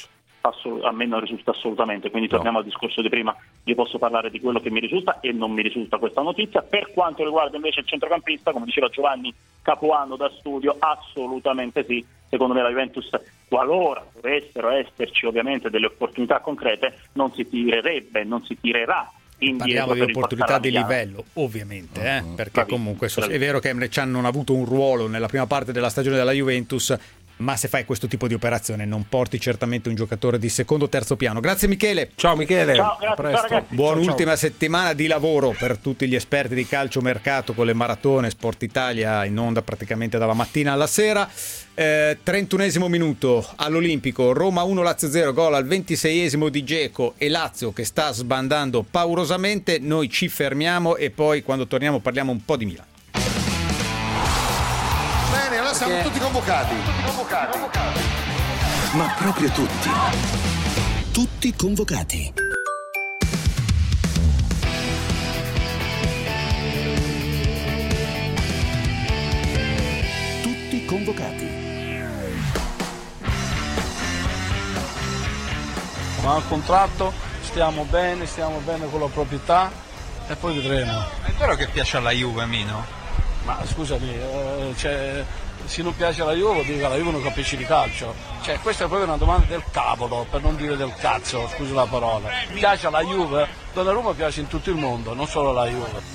assolut- a me non risulta assolutamente, quindi no. Torniamo al discorso di prima, io posso parlare di quello che mi risulta e non mi risulta questa notizia. Per quanto riguarda invece il centrocampista, come diceva Giovanni Capuano da studio, assolutamente sì, secondo me la Juventus, qualora dovessero esserci ovviamente delle opportunità concrete, non si tirerebbe, non si tirerà. Parliamo di opportunità di livello, ovviamente, eh? uh-huh. perché Bravissimo. comunque so, è vero che Emre Can non ha avuto un ruolo nella prima parte della stagione della Juventus, ma se fai questo tipo di operazione non porti certamente un giocatore di secondo o terzo piano. Grazie Michele. Ciao Michele. Ciao, grazie, ciao, Buona ciao, ultima ciao. settimana di lavoro per tutti gli esperti di calciomercato con le maratone Sport Italia in onda praticamente dalla mattina alla sera. Eh, trentunesimo minuto all'Olimpico, Roma uno Lazio zero, gol al ventiseiesimo di Dzeko e Lazio che sta sbandando paurosamente. Noi ci fermiamo e poi quando torniamo parliamo un po' di Milan. Bene, allora siamo Perché? tutti convocati. Tutti convocati. convocati. Ma proprio tutti. Tutti convocati. Tutti convocati. Ma al contratto stiamo bene, stiamo bene con la proprietà e poi vedremo. È vero che piace alla Juve, Mino? Ma scusami, eh, cioè, se non piace la Juve, dico la Juve non capisce di calcio. Cioè, questa è proprio una domanda del cavolo, per non dire del cazzo, scusa la parola. Piace alla Juve? Donnarumma piace in tutto il mondo, non solo alla Juve.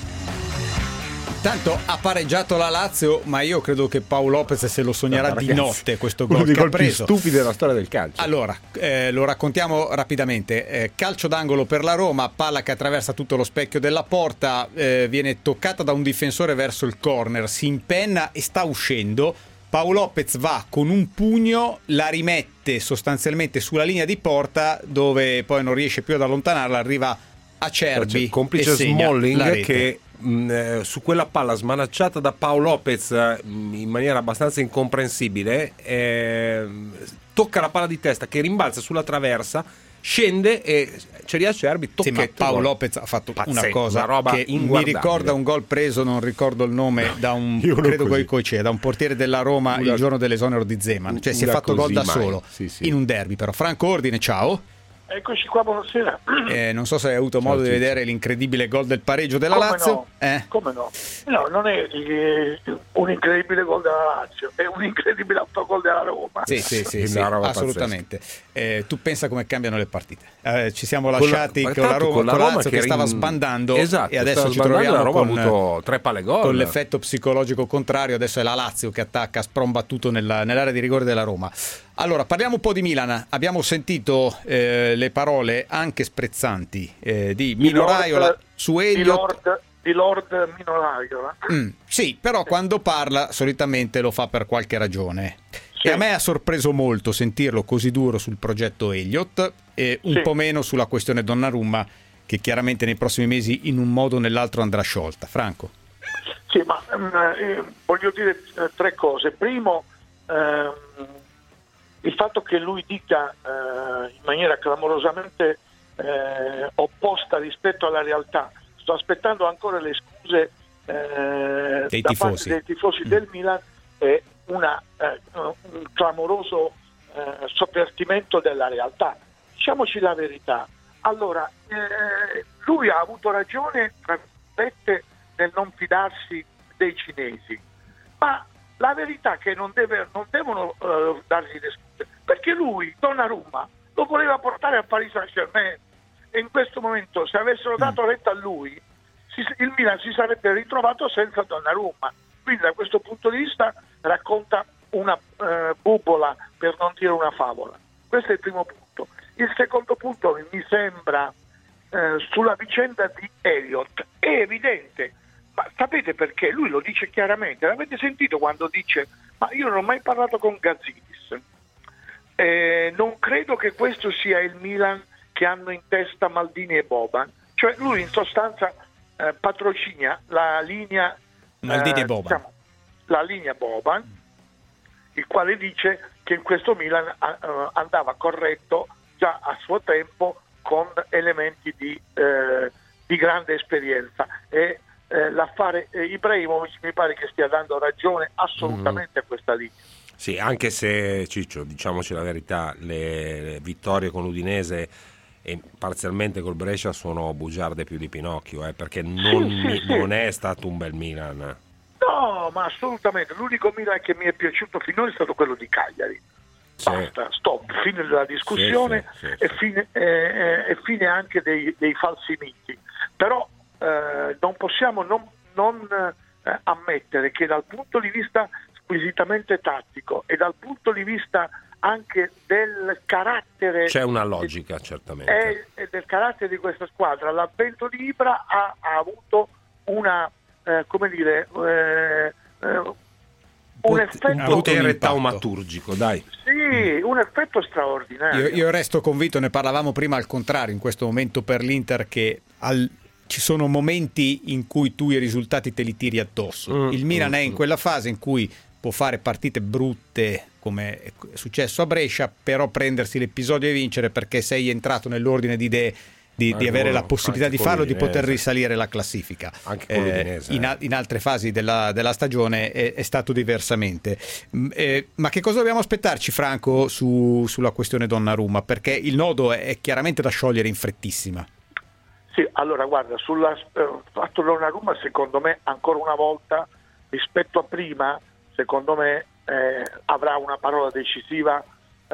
Tanto ha pareggiato la Lazio, ma io credo che Paolo Lopez se lo sognerà no, di ragazzi, notte questo uno gol dei che ha gol più preso. stupidi della storia del calcio. Allora, eh, lo raccontiamo rapidamente. Eh, calcio d'angolo per la Roma, palla che attraversa tutto lo specchio della porta, eh, viene toccata da un difensore verso il corner, si impenna e sta uscendo. Paolo Lopez va con un pugno, la rimette sostanzialmente sulla linea di porta dove poi non riesce più ad allontanarla, arriva Acerbi, cioè, complice e segna Smalling la rete. che mh, eh, su quella palla smanacciata da Paolo Lopez mh, in maniera abbastanza incomprensibile eh, tocca la palla di testa che rimbalza sulla traversa, scende e c'è Acerbi, sì, ma Paolo Lopez ha fatto pazzesco, una cosa una roba che mi ricorda un gol preso, non ricordo il nome, da un credo così. Goicoechea, da un portiere della Roma una, il giorno dell'esonero di Zeman, cioè si è fatto gol da mai. solo sì, sì. in un derby. Però Franco Ordine, ciao. Eccoci qua, buonasera. Eh, non so se hai avuto Ciao modo di tutti. vedere l'incredibile gol del pareggio della Come Lazio. No? Eh? Come no? No, non è eh, un incredibile gol della Lazio, è un incredibile autogol della Roma. Sì, sì, sì, È sì, una roba assolutamente. Eh, tu pensa come cambiano le partite. Eh, ci siamo Con la- lasciati ma con la tanto Roma, con la con Roma Lazio che che stava era in- sbandando, Esatto, e adesso stava ci sbandando, troviamo la Roma con, ha avuto tre palle gol. con l'effetto psicologico contrario. Adesso è la Lazio che attacca sprombattuto nella, nell'area di rigore della Roma. Allora, parliamo un po' di Milan. Abbiamo sentito eh, le parole anche sprezzanti eh, di Mino Lord- Raiola su di Elliott. Lord, di Lord Mino Raiola. Mm, sì, però quando parla solitamente lo fa per qualche ragione. Sì. E a me ha sorpreso molto sentirlo così duro sul progetto Elliott e un Sì. po' meno sulla questione Donnarumma, che chiaramente nei prossimi mesi in un modo o nell'altro andrà sciolta. Franco? Sì, ma eh, voglio dire eh, tre cose. Primo, ehm, il fatto che lui dica eh, in maniera clamorosamente eh, opposta rispetto alla realtà. Sto aspettando ancora le scuse eh, Dei da tifosi. parte dei tifosi Mm. del Milan e una, eh, un clamoroso eh, sovvertimento della realtà. Diciamoci la verità. Allora, eh, lui ha avuto ragione, tra virgolette, nel non fidarsi dei cinesi, ma la verità è che non, deve, non devono uh, dargli le scuse, perché lui, Donnarumma, lo voleva portare a Paris Saint-Germain e in questo momento, se avessero dato retta a lui, si, il Milan si sarebbe ritrovato senza Donnarumma. Quindi da questo punto di vista racconta una uh, bubola, per non dire una favola. Questo è il primo punto. Il secondo punto mi sembra uh, sulla vicenda di Elliott. È evidente. Ma sapete perché? Lui lo dice chiaramente. L'avete sentito quando dice: ma io non ho mai parlato con Gazidis. Eh, non credo che questo sia il Milan che hanno in testa Maldini e Boban. Cioè lui in sostanza eh, patrocina la linea Maldini eh, e Boban. diciamo, la linea Boban, il quale dice che in questo Milan uh, andava corretto già a suo tempo con elementi di, eh, di grande esperienza. E Eh, l'affare eh, Ibrahimovic mi pare che stia dando ragione assolutamente mm. a questa linea. Sì, anche se, Ciccio, diciamoci la verità, le, le vittorie con l'Udinese e parzialmente col Brescia sono bugiarde più di Pinocchio, eh, perché non, sì, sì, sì. non è stato un bel Milan. No, ma assolutamente. L'unico Milan che mi è piaciuto finora è stato quello di Cagliari. Sì. Basta, stop, fine della discussione sì, sì, sì, e, sì. Fine, eh, e fine anche dei, dei falsi miti. Però eh, non possiamo non, non eh, ammettere che dal punto di vista squisitamente tattico e dal punto di vista anche del carattere, c'è una logica certamente, e, e del carattere di questa squadra, l'avvento di Ibra ha, ha avuto una eh, come dire eh, eh, un effetto, un potere taumaturgico, dai. Sì, un effetto straordinario. Io, io resto convinto, ne parlavamo prima al contrario in questo momento per l'Inter, che al, ci sono momenti in cui tu i risultati te li tiri addosso. Mm, Il Milan mm, è in mm. quella fase in cui può fare partite brutte come è successo a Brescia, però prendersi l'episodio e vincere perché sei entrato nell'ordine di idee di, di avere la possibilità di farlo, di poter risalire la classifica. Anche con l'Udinese, eh, in, in altre fasi della, della stagione è, è stato diversamente. Mm, eh, ma che cosa dobbiamo aspettarci, Franco, su, sulla questione Donnarumma? Perché il nodo è, è chiaramente da sciogliere in frettissima. Sì, allora guarda, sul eh, fatto Donnarumma, secondo me ancora una volta rispetto a prima, secondo me eh, avrà una parola decisiva eh,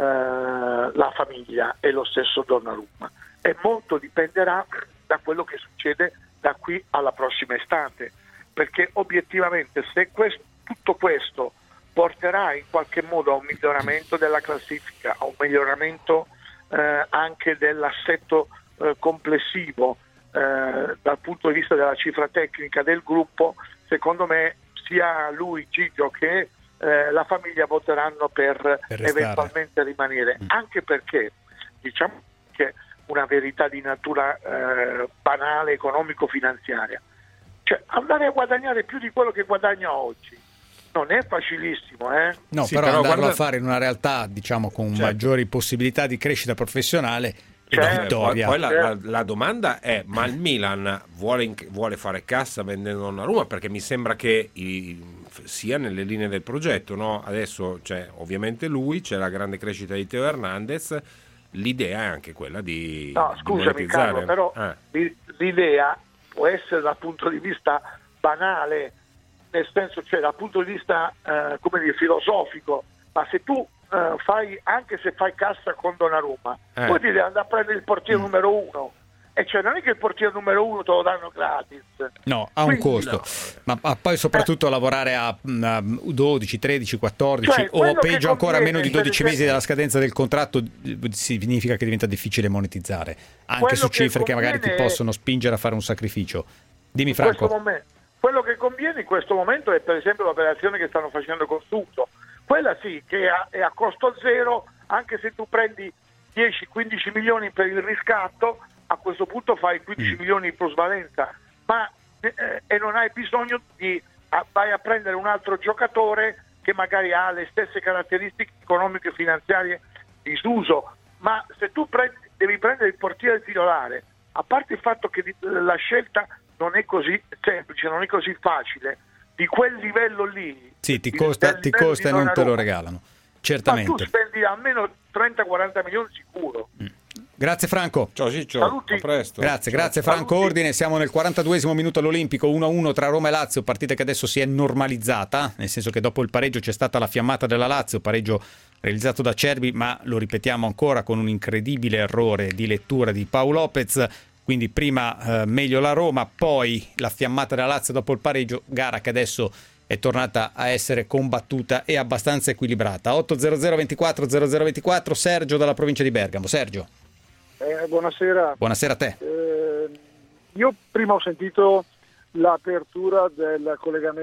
la famiglia e lo stesso Donnarumma, e molto dipenderà da quello che succede da qui alla prossima estate, perché obiettivamente se questo, tutto questo porterà in qualche modo a un miglioramento della classifica, a un miglioramento eh, anche dell'assetto eh, complessivo eh, dal punto di vista della cifra tecnica del gruppo, secondo me sia lui, Gigio, che eh, la famiglia voteranno per, per eventualmente rimanere, mm. anche perché diciamo che una verità di natura eh, banale, economico-finanziaria, cioè andare a guadagnare più di quello che guadagna oggi non è facilissimo, eh? No, sì, però, però andarlo guarda... a fare in una realtà, diciamo, con certo. maggiori possibilità di crescita professionale e certo. di vittoria. Poi, poi la, la, la domanda è: ma il Milan vuole, vuole fare cassa vendendo Donnarumma? Perché mi sembra che i, sia nelle linee del progetto, no? Adesso c'è ovviamente lui, c'è la grande crescita di Teo Hernandez, l'idea è anche quella di no, di scusami Carlo, però eh. l'idea può essere dal punto di vista banale, nel senso, cioè dal punto di vista eh, come dire, filosofico, ma se tu eh, fai, anche se fai cassa con Donnarumma, eh. poi ti devi andare a prendere il portiere mm. numero uno, e cioè non è che il portiere numero uno te lo danno gratis. No, ha un Quindi, costo, no. ma, ma poi soprattutto eh. lavorare a, a dodici, tredici, quattordici cioè, o peggio ancora meno di dodici mesi esempio, dalla scadenza del contratto significa che diventa difficile monetizzare, anche su cifre che, che magari ti possono spingere a fare un sacrificio. Dimmi Franco. Momento, quello che conviene in questo momento è per esempio l'operazione che stanno facendo con Suso, quella sì che è a, è a costo zero, anche se tu prendi dieci quindici milioni per il riscatto, a questo punto fai quindici mm. milioni di plusvalenza, ma eh, e non hai bisogno di a, vai a prendere un altro giocatore che magari ha le stesse caratteristiche economiche e finanziarie di Suso, ma se tu prendi, devi prendere il portiere titolare, a parte il fatto che di, la scelta non è così semplice, non è così facile, di quel livello lì sì, ti costa, ti costa e non te lo regalano, certamente. Ma tu spendi almeno trenta quaranta milioni sicuro. Mm. Grazie Franco. Ciao Ciccio, Saluti. a presto. Grazie, Ciao. grazie Franco Saluti. Ordine. Siamo nel quarantaduesimo minuto all'Olimpico, uno a uno tra Roma e Lazio, partita che adesso si è normalizzata, nel senso che dopo il pareggio c'è stata la fiammata della Lazio, pareggio realizzato da Cerbi, ma lo ripetiamo ancora con un incredibile errore di lettura di Paolo Lopez. Quindi prima eh, meglio la Roma, poi la fiammata della Lazio dopo il pareggio, gara che adesso è tornata a essere combattuta e abbastanza equilibrata. otto zero zero ventiquattro zero zero ventiquattro, Sergio dalla provincia di Bergamo. Sergio. Eh, buonasera. Buonasera a te. Eh, io prima ho sentito l'apertura del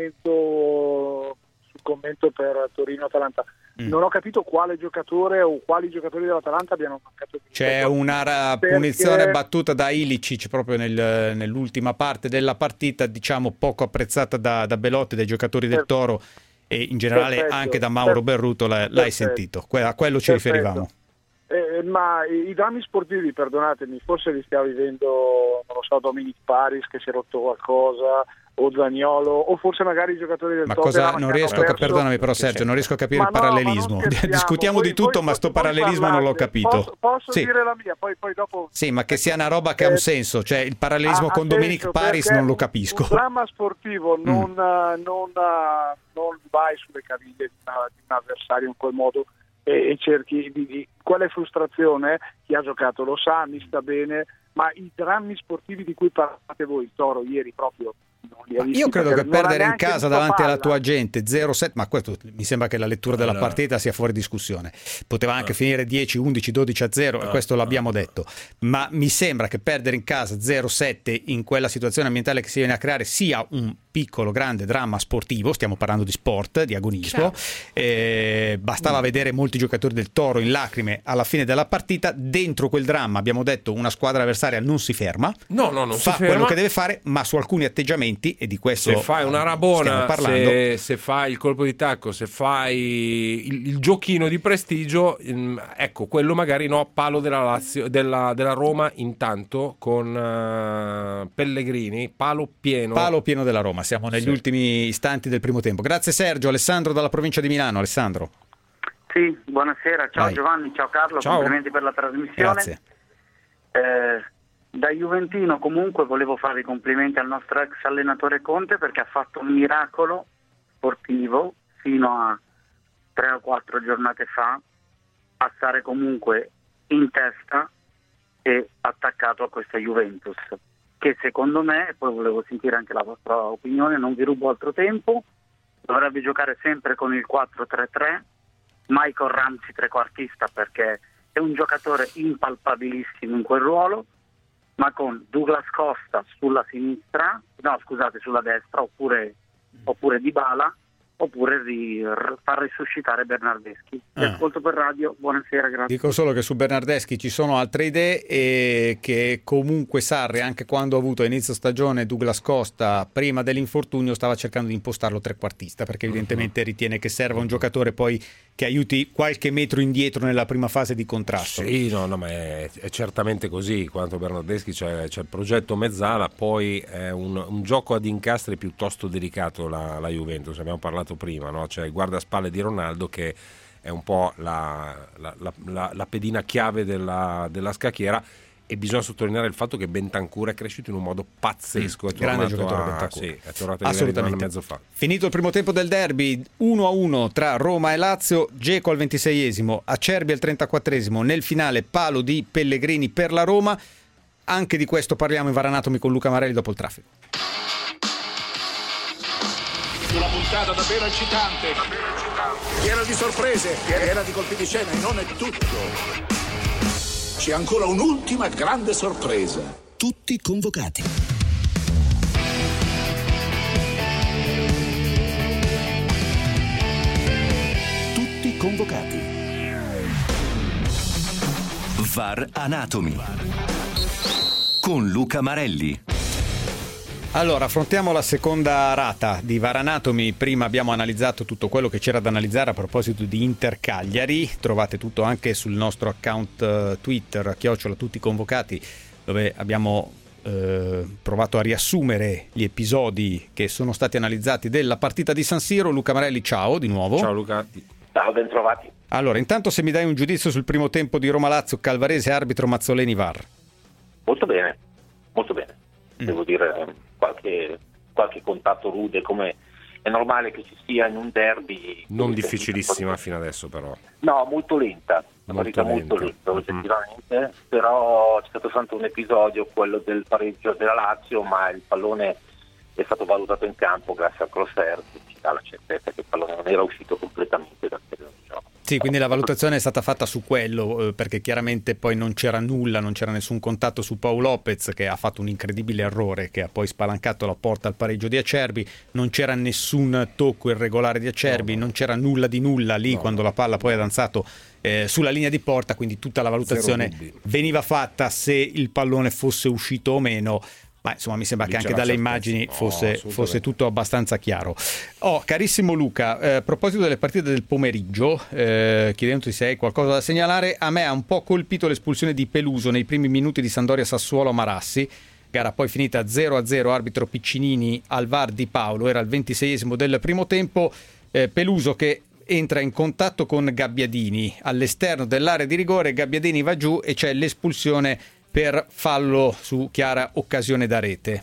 collegamento sul commento per Torino-Atalanta. Mm. Non ho capito quale giocatore o quali giocatori dell'Atalanta abbiano mancato di C'è una ra- perché... punizione battuta da Ilicic proprio nel, nell'ultima parte della partita, diciamo poco apprezzata da, da Belotti, dai giocatori del Toro e in generale perfetto, anche da Mauro perfetto, Berruto. L'hai perfetto, sentito, que- a quello ci perfetto. riferivamo. Eh, ma i drammi sportivi, perdonatemi, forse li stiamo vivendo, non lo so, Dominic Paris che si è rotto qualcosa, o Zaniolo o forse magari i giocatori del ma Tottenham. cosa non riesco a perdonami però Sergio, non riesco a capire ma il parallelismo. No, discutiamo poi, di tutto, poi, ma sto poi parallelismo parlate. non l'ho capito. Posso, posso sì. dire la mia, poi, poi dopo. Sì, ma che sia una roba che ha un senso, cioè il parallelismo ha, con ha Dominic senso, Paris non lo capisco. Un dramma sportivo non, mm. uh, non, uh, non vai sulle caviglie di, una, di un avversario in quel modo e, e cerchi di, di quale frustrazione. Chi ha giocato lo sa, mi sta bene, ma i drammi sportivi di cui parlate voi, il Toro ieri proprio non li ha visti. Io credo che perdere in casa davanti palla. alla tua gente zero sette, ma questo mi sembra che la lettura della allora. partita sia fuori discussione. Poteva anche ah. finire dieci, undici, dodici a zero, ah. e questo l'abbiamo detto. Ma mi sembra che perdere in casa zero sette in quella situazione ambientale che si viene a creare sia un piccolo grande dramma sportivo. Stiamo parlando di sport, di agonismo. Eh, bastava mm. vedere molti giocatori del Toro in lacrime alla fine della partita. Dentro quel dramma abbiamo detto una squadra avversaria non si ferma, no, no, non fa si ferma. quello che deve fare, ma su alcuni atteggiamenti, e di questo se fai una rabona, parlando, se, se fai il colpo di tacco, se fai il, il giochino di prestigio, ecco, quello magari no, palo della Lazio, della, della Roma intanto con uh, Pellegrini, palo pieno. Palo pieno della Roma, siamo negli sì. ultimi istanti del primo tempo. Grazie Sergio. Alessandro dalla provincia di Milano. Alessandro. Sì, buonasera, ciao Vai. Giovanni, ciao Carlo, ciao. Complimenti per la trasmissione. Grazie. Eh, da Juventino comunque volevo fare i complimenti al nostro ex allenatore Conte, perché ha fatto un miracolo sportivo fino a tre o quattro giornate fa a stare comunque in testa e attaccato a questa Juventus, che secondo me, poi volevo sentire anche la vostra opinione, non vi rubo altro tempo, dovrebbe giocare sempre con il quattro tre tre, Michael Ramsey trequartista, perché è un giocatore impalpabilissimo in quel ruolo, ma con Douglas Costa sulla sinistra, no scusate sulla destra, oppure, oppure Dybala, oppure di far risuscitare Bernardeschi. Ti ah. ascolto per radio, buonasera, grazie. Dico solo che su Bernardeschi ci sono altre idee, e che comunque Sarri, anche quando ha avuto a inizio stagione Douglas Costa prima dell'infortunio, stava cercando di impostarlo trequartista, perché evidentemente ritiene che serva un giocatore poi che aiuti qualche metro indietro nella prima fase di contrasto. Sì, no, no, ma è, è certamente così. Quanto Bernardeschi c'è, c'è il progetto Mezzala, poi è un, un gioco ad incastri piuttosto delicato la, la Juventus, abbiamo parlato prima, no? C'è il guardaspalla di Ronaldo che è un po' la, la, la, la, la pedina chiave della, della scacchiera, e bisogna sottolineare il fatto che Bentancur è cresciuto in un modo pazzesco, è grande giocatore a, Bentancur. sì, è tornato a livelli di un anno e mezzo fa. Finito il primo tempo del derby, uno a uno tra Roma e Lazio, Dzeko al ventiseiesimo, Acerbi al trentaquattresimo, nel finale palo di Pellegrini per la Roma. Anche di questo parliamo in Varanatomi con Luca Marelli dopo il traffico. Una puntata davvero eccitante, piena di sorprese, piena di colpi di scena, e non è tutto. C'è ancora un'ultima grande sorpresa. Tutti convocati. Tutti convocati. Varanatomi con Luca Marelli. Allora, affrontiamo la seconda rata di Varanatomi. Prima abbiamo analizzato tutto quello che c'era da analizzare a proposito di Inter Cagliari. Trovate tutto anche sul nostro account uh, Twitter, chiocciola tutti convocati, dove abbiamo eh, provato a riassumere gli episodi che sono stati analizzati della partita di San Siro. Luca Marelli, ciao di nuovo. Ciao Luca. Ciao, ben trovati. Allora, intanto se mi dai un giudizio sul primo tempo di Roma-Lazio, Calvarese arbitro, Mazzoleni V A R. Molto bene, molto bene. Mm. Devo dire, qualche, qualche contatto rude, come è normale che ci sia in un derby. Non difficilissima fino adesso però. No, molto lenta, una molto partita molto lenta oggettivamente, mm. però c'è stato soltanto un episodio, quello del pareggio della Lazio, ma il pallone è stato valutato in campo grazie al crosser, che ci dà la certezza che il pallone non era uscito completamente dal terreno di gioco. Sì, quindi la valutazione è stata fatta su quello, eh, perché chiaramente poi non c'era nulla, non c'era nessun contatto su Pau Lopez, che ha fatto un incredibile errore che ha poi spalancato la porta al pareggio di Acerbi, non c'era nessun tocco irregolare di Acerbi, no, non c'era nulla di nulla lì no. quando la palla poi ha danzato eh, sulla linea di porta, quindi tutta la valutazione veniva fatta se il pallone fosse uscito o meno. Ma insomma mi sembra lì che anche dalle immagini no, fosse, fosse tutto abbastanza chiaro. Oh, carissimo Luca, eh, a proposito delle partite del pomeriggio, eh, chiedendoti se hai qualcosa da segnalare, a me ha un po' colpito l'espulsione di Peluso nei primi minuti di Sampdoria Sassuolo a Marassi. gara poi finita zero a zero, arbitro Piccinini al V A R Di Paolo, era il ventiseiesimo del primo tempo. eh, Peluso che entra in contatto con Gabbiadini all'esterno dell'area di rigore, Gabbiadini va giù e c'è l'espulsione per fallo su chiara occasione da rete.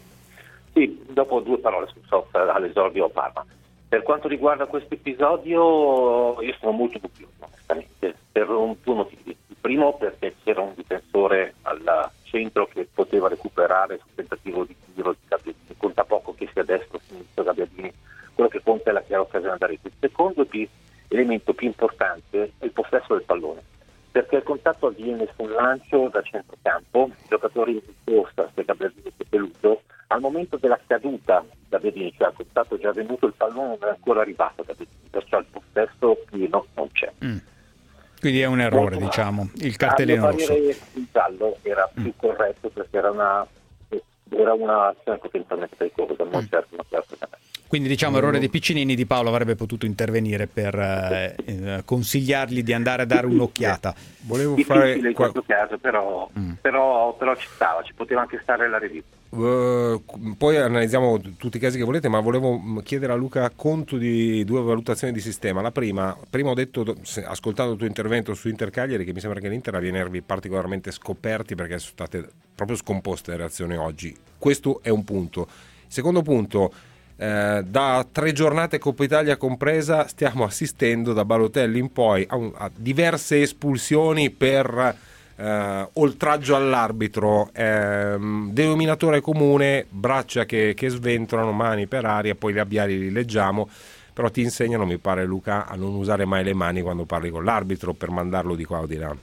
Sì, dopo due parole su Sozza all'esordio a Parma. Per quanto riguarda questo episodio io sono molto dubbioso onestamente, per un, due motivi. Il primo perché c'era un difensore al centro che poteva recuperare sul tentativo di tiro di Gabbiadini, conta poco che sia destro o sinistro Gabbiadini, quello che conta è la chiara occasione da rete. Il secondo più, elemento più importante è il possesso del pallone, perché il contatto avviene sul lancio da centrocampo, i giocatori in risposta, sia Gabbiadini che Peluso, al momento della caduta da Gabbiadini, cioè il contatto è già avvenuto, il pallone non è ancora arrivato da Gabbiadini, perciò il possesso pieno non c'è. Mm. Quindi è un errore, Molto diciamo, il cartellino rosso. Il giallo era più mm. corretto perché era una era un'azione potenzialmente pericolosa, non mm. certo una chiara. Quindi diciamo errore di Piccinini, Di Paolo avrebbe potuto intervenire per eh, eh, consigliargli di andare a dare un'occhiata. Volevo Difficile fare in questo caso, però, mm. però, però ci stava, ci poteva anche stare la review. Uh, poi analizziamo tutti i casi che volete, ma volevo chiedere a Luca conto di due valutazioni di sistema. La prima, prima ho detto, ascoltando il tuo intervento su Inter Cagliari, che mi sembra che l'Inter abbia i nervi particolarmente scoperti perché sono state proprio scomposte le reazioni oggi. Questo è un punto. Secondo punto, eh, da tre giornate Coppa Italia compresa stiamo assistendo da Balotelli in poi a, un, a diverse espulsioni per Uh, oltraggio all'arbitro, ehm, denominatore comune, braccia che, che sventolano, mani per aria, poi i labiali li leggiamo, però ti insegnano, mi pare Luca, a non usare mai le mani quando parli con l'arbitro per mandarlo di qua o di là.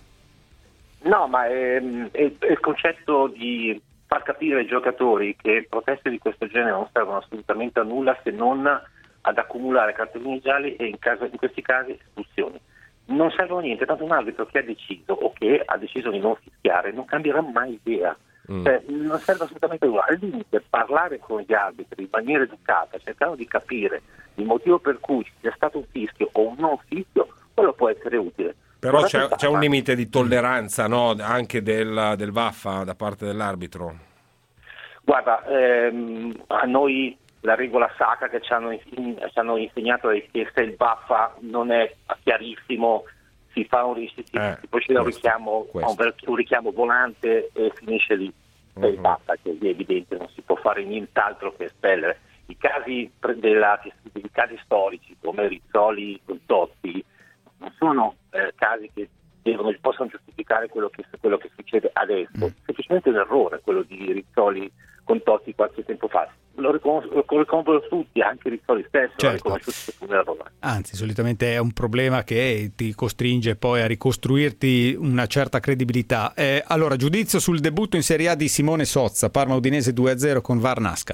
No, ma è, è, è il concetto di far capire ai giocatori che proteste di questo genere non servono assolutamente a nulla se non ad accumulare cartellini gialli e in, caso, in questi casi espulsioni. Non servono a niente, tanto un arbitro che ha deciso o che ha deciso di non fischiare non cambierà mai idea. Mm. Cioè, non serve assolutamente nulla. Al limite parlare con gli arbitri in maniera educata, cercando di capire il motivo per cui ci sia stato un fischio o un non fischio, quello può essere utile. Però c'è, c'è un limite di tolleranza, no? Anche del, del vaffa da parte dell'arbitro. Guarda, ehm, a noi la regola sacra che ci hanno, ci hanno insegnato è che se il vaffa non è chiarissimo si fa un, si, eh, si procede a un richiamo, un, un richiamo volante e finisce lì. Se uh-huh. il vaffa, che è evidente, non si può fare nient'altro che espellere. I casi, della, i casi storici come Rizzoli con Totti non sono eh, casi che devono, possono giustificare quello che, quello che succede adesso, mm. semplicemente un errore quello di Rizzoli con Totti qualche tempo fa. Lo riconoscono tutti, anche Rizzoli stesso, certo. Lo riconosciuto come errore. Anzi, solitamente è un problema che ti costringe poi a ricostruirti una certa credibilità. Eh, allora, giudizio sul debutto in Serie A di Simone Sozza, Parma Udinese due a zero con V A R Nasca.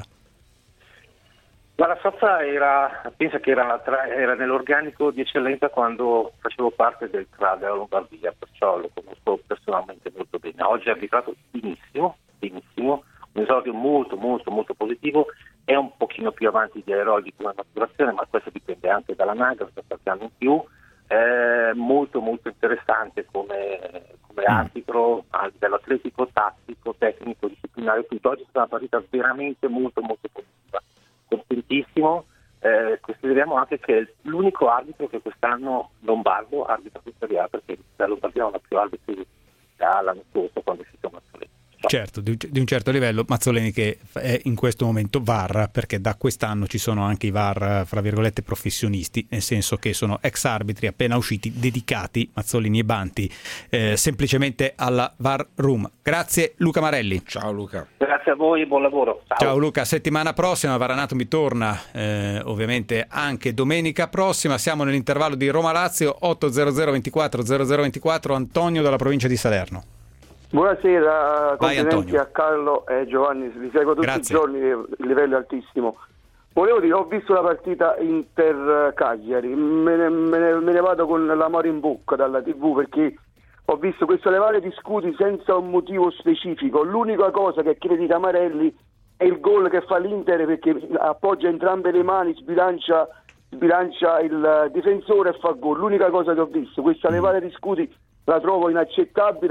La Sozza era, pensa che era, tra, era nell'organico di eccellenza quando facevo parte del C R A della Lombardia, perciò lo conosco personalmente molto bene. Oggi ha arbitrato benissimo, benissimo, un esordio molto molto molto positivo, è un pochino più avanti di Airoli come maturazione, ma questo dipende anche dall'anagrafe, qualche anno in più, è molto molto interessante come, come arbitro a livello atletico, tattico, tecnico, disciplinare, tutto. Oggi è stata una partita veramente molto molto positiva. Contentissimo, eh, consideriamo anche che è l'unico arbitro che quest'anno lombardo arbitra in Serie A, perché la Lombardia non ha più arbitri dall'anno scorso quando è uscito Mazzoleni. Certo, di un certo livello. Mazzoleni che è in questo momento V A R, perché da quest'anno ci sono anche i V A R fra virgolette professionisti, nel senso che sono ex arbitri appena usciti dedicati, Mazzoleni e Banti, eh, semplicemente alla V A R Room. Grazie Luca Marelli. Ciao Luca. Grazie a voi e buon lavoro. Ciao, Ciao Luca, settimana prossima V A R Anatomy torna eh, ovviamente anche domenica prossima. Siamo nell'intervallo di Roma-Lazio, otto zero zero ventiquattro zero zero ventiquattro. Antonio dalla provincia di Salerno. Buonasera, Vai, complimenti a Carlo e Giovanni, vi seguo tutti Grazie. i giorni, il livello è altissimo. Volevo dire, ho visto la partita Inter-Cagliari, me ne, me, ne, me ne vado con l'amore in bocca dalla tivù, perché ho visto questo levare di scudi senza un motivo specifico. L'unica cosa che credita Marelli è il gol che fa l'Inter, perché appoggia entrambe le mani, sbilancia, sbilancia il difensore e fa gol. L'unica cosa che ho visto, questa levare di scudi la trovo inaccettabile,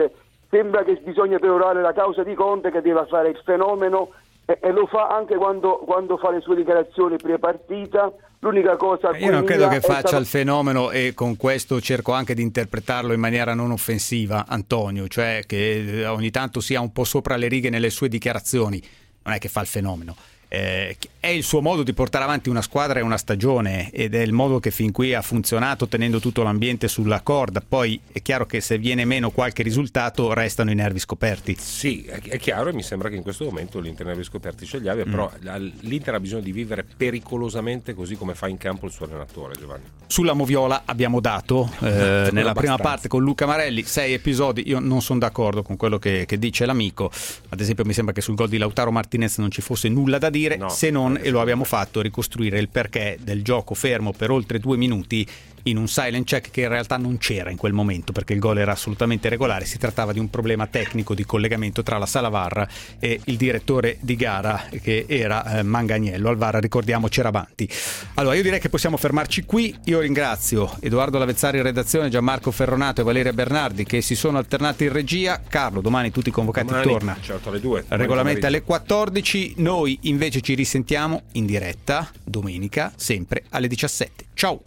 sembra che bisogna perorare la causa di Conte, che deve fare il fenomeno, e, e lo fa anche quando, quando fa le sue dichiarazioni pre-partita. L'unica cosa a io non cui credo che è faccia stato... il fenomeno, e con questo cerco anche di interpretarlo in maniera non offensiva, Antonio, cioè che ogni tanto sia un po' sopra le righe nelle sue dichiarazioni, non è che fa il fenomeno. Eh, è il suo modo di portare avanti una squadra e una stagione, ed è il modo che fin qui ha funzionato, tenendo tutto l'ambiente sulla corda. Poi è chiaro che se viene meno qualche risultato restano i nervi scoperti. Sì, è chiaro, e mi sembra che in questo momento l'Inter nervi scoperti ce li abbia, mm. però l'Inter ha bisogno di vivere pericolosamente così come fa in campo il suo allenatore, Giovanni. Sulla Moviola abbiamo dato eh, nella prima parte con Luca Marelli sei episodi. Io non sono d'accordo con quello che, che dice l'amico. Ad esempio mi sembra che sul gol di Lautaro Martinez non ci fosse nulla da dire, no, se non, e lo abbiamo fatto, ricostruire il perché del gioco fermo per oltre due minuti in un silent check che in realtà non c'era in quel momento, perché il gol era assolutamente regolare. Si trattava di un problema tecnico di collegamento tra la sala V A R e il direttore di gara, che era eh, Manganiello. Al V A R, ricordiamo, c'era avanti. Allora io direi che possiamo fermarci qui. Io ringrazio Edoardo Lavezzari in redazione, Gianmarco Ferronato e Valeria Bernardi che si sono alternati in regia. Carlo, domani tutti convocati, domani, torna certo, alle due, regolarmente alle quattordici. Noi invece ci risentiamo in diretta domenica sempre alle diciassette. Ciao.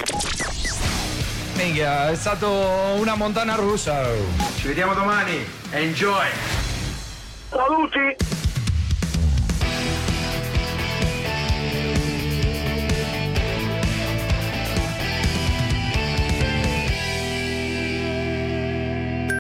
Minchia, è stato una montagna russa. Ci vediamo domani. Enjoy. Saluti.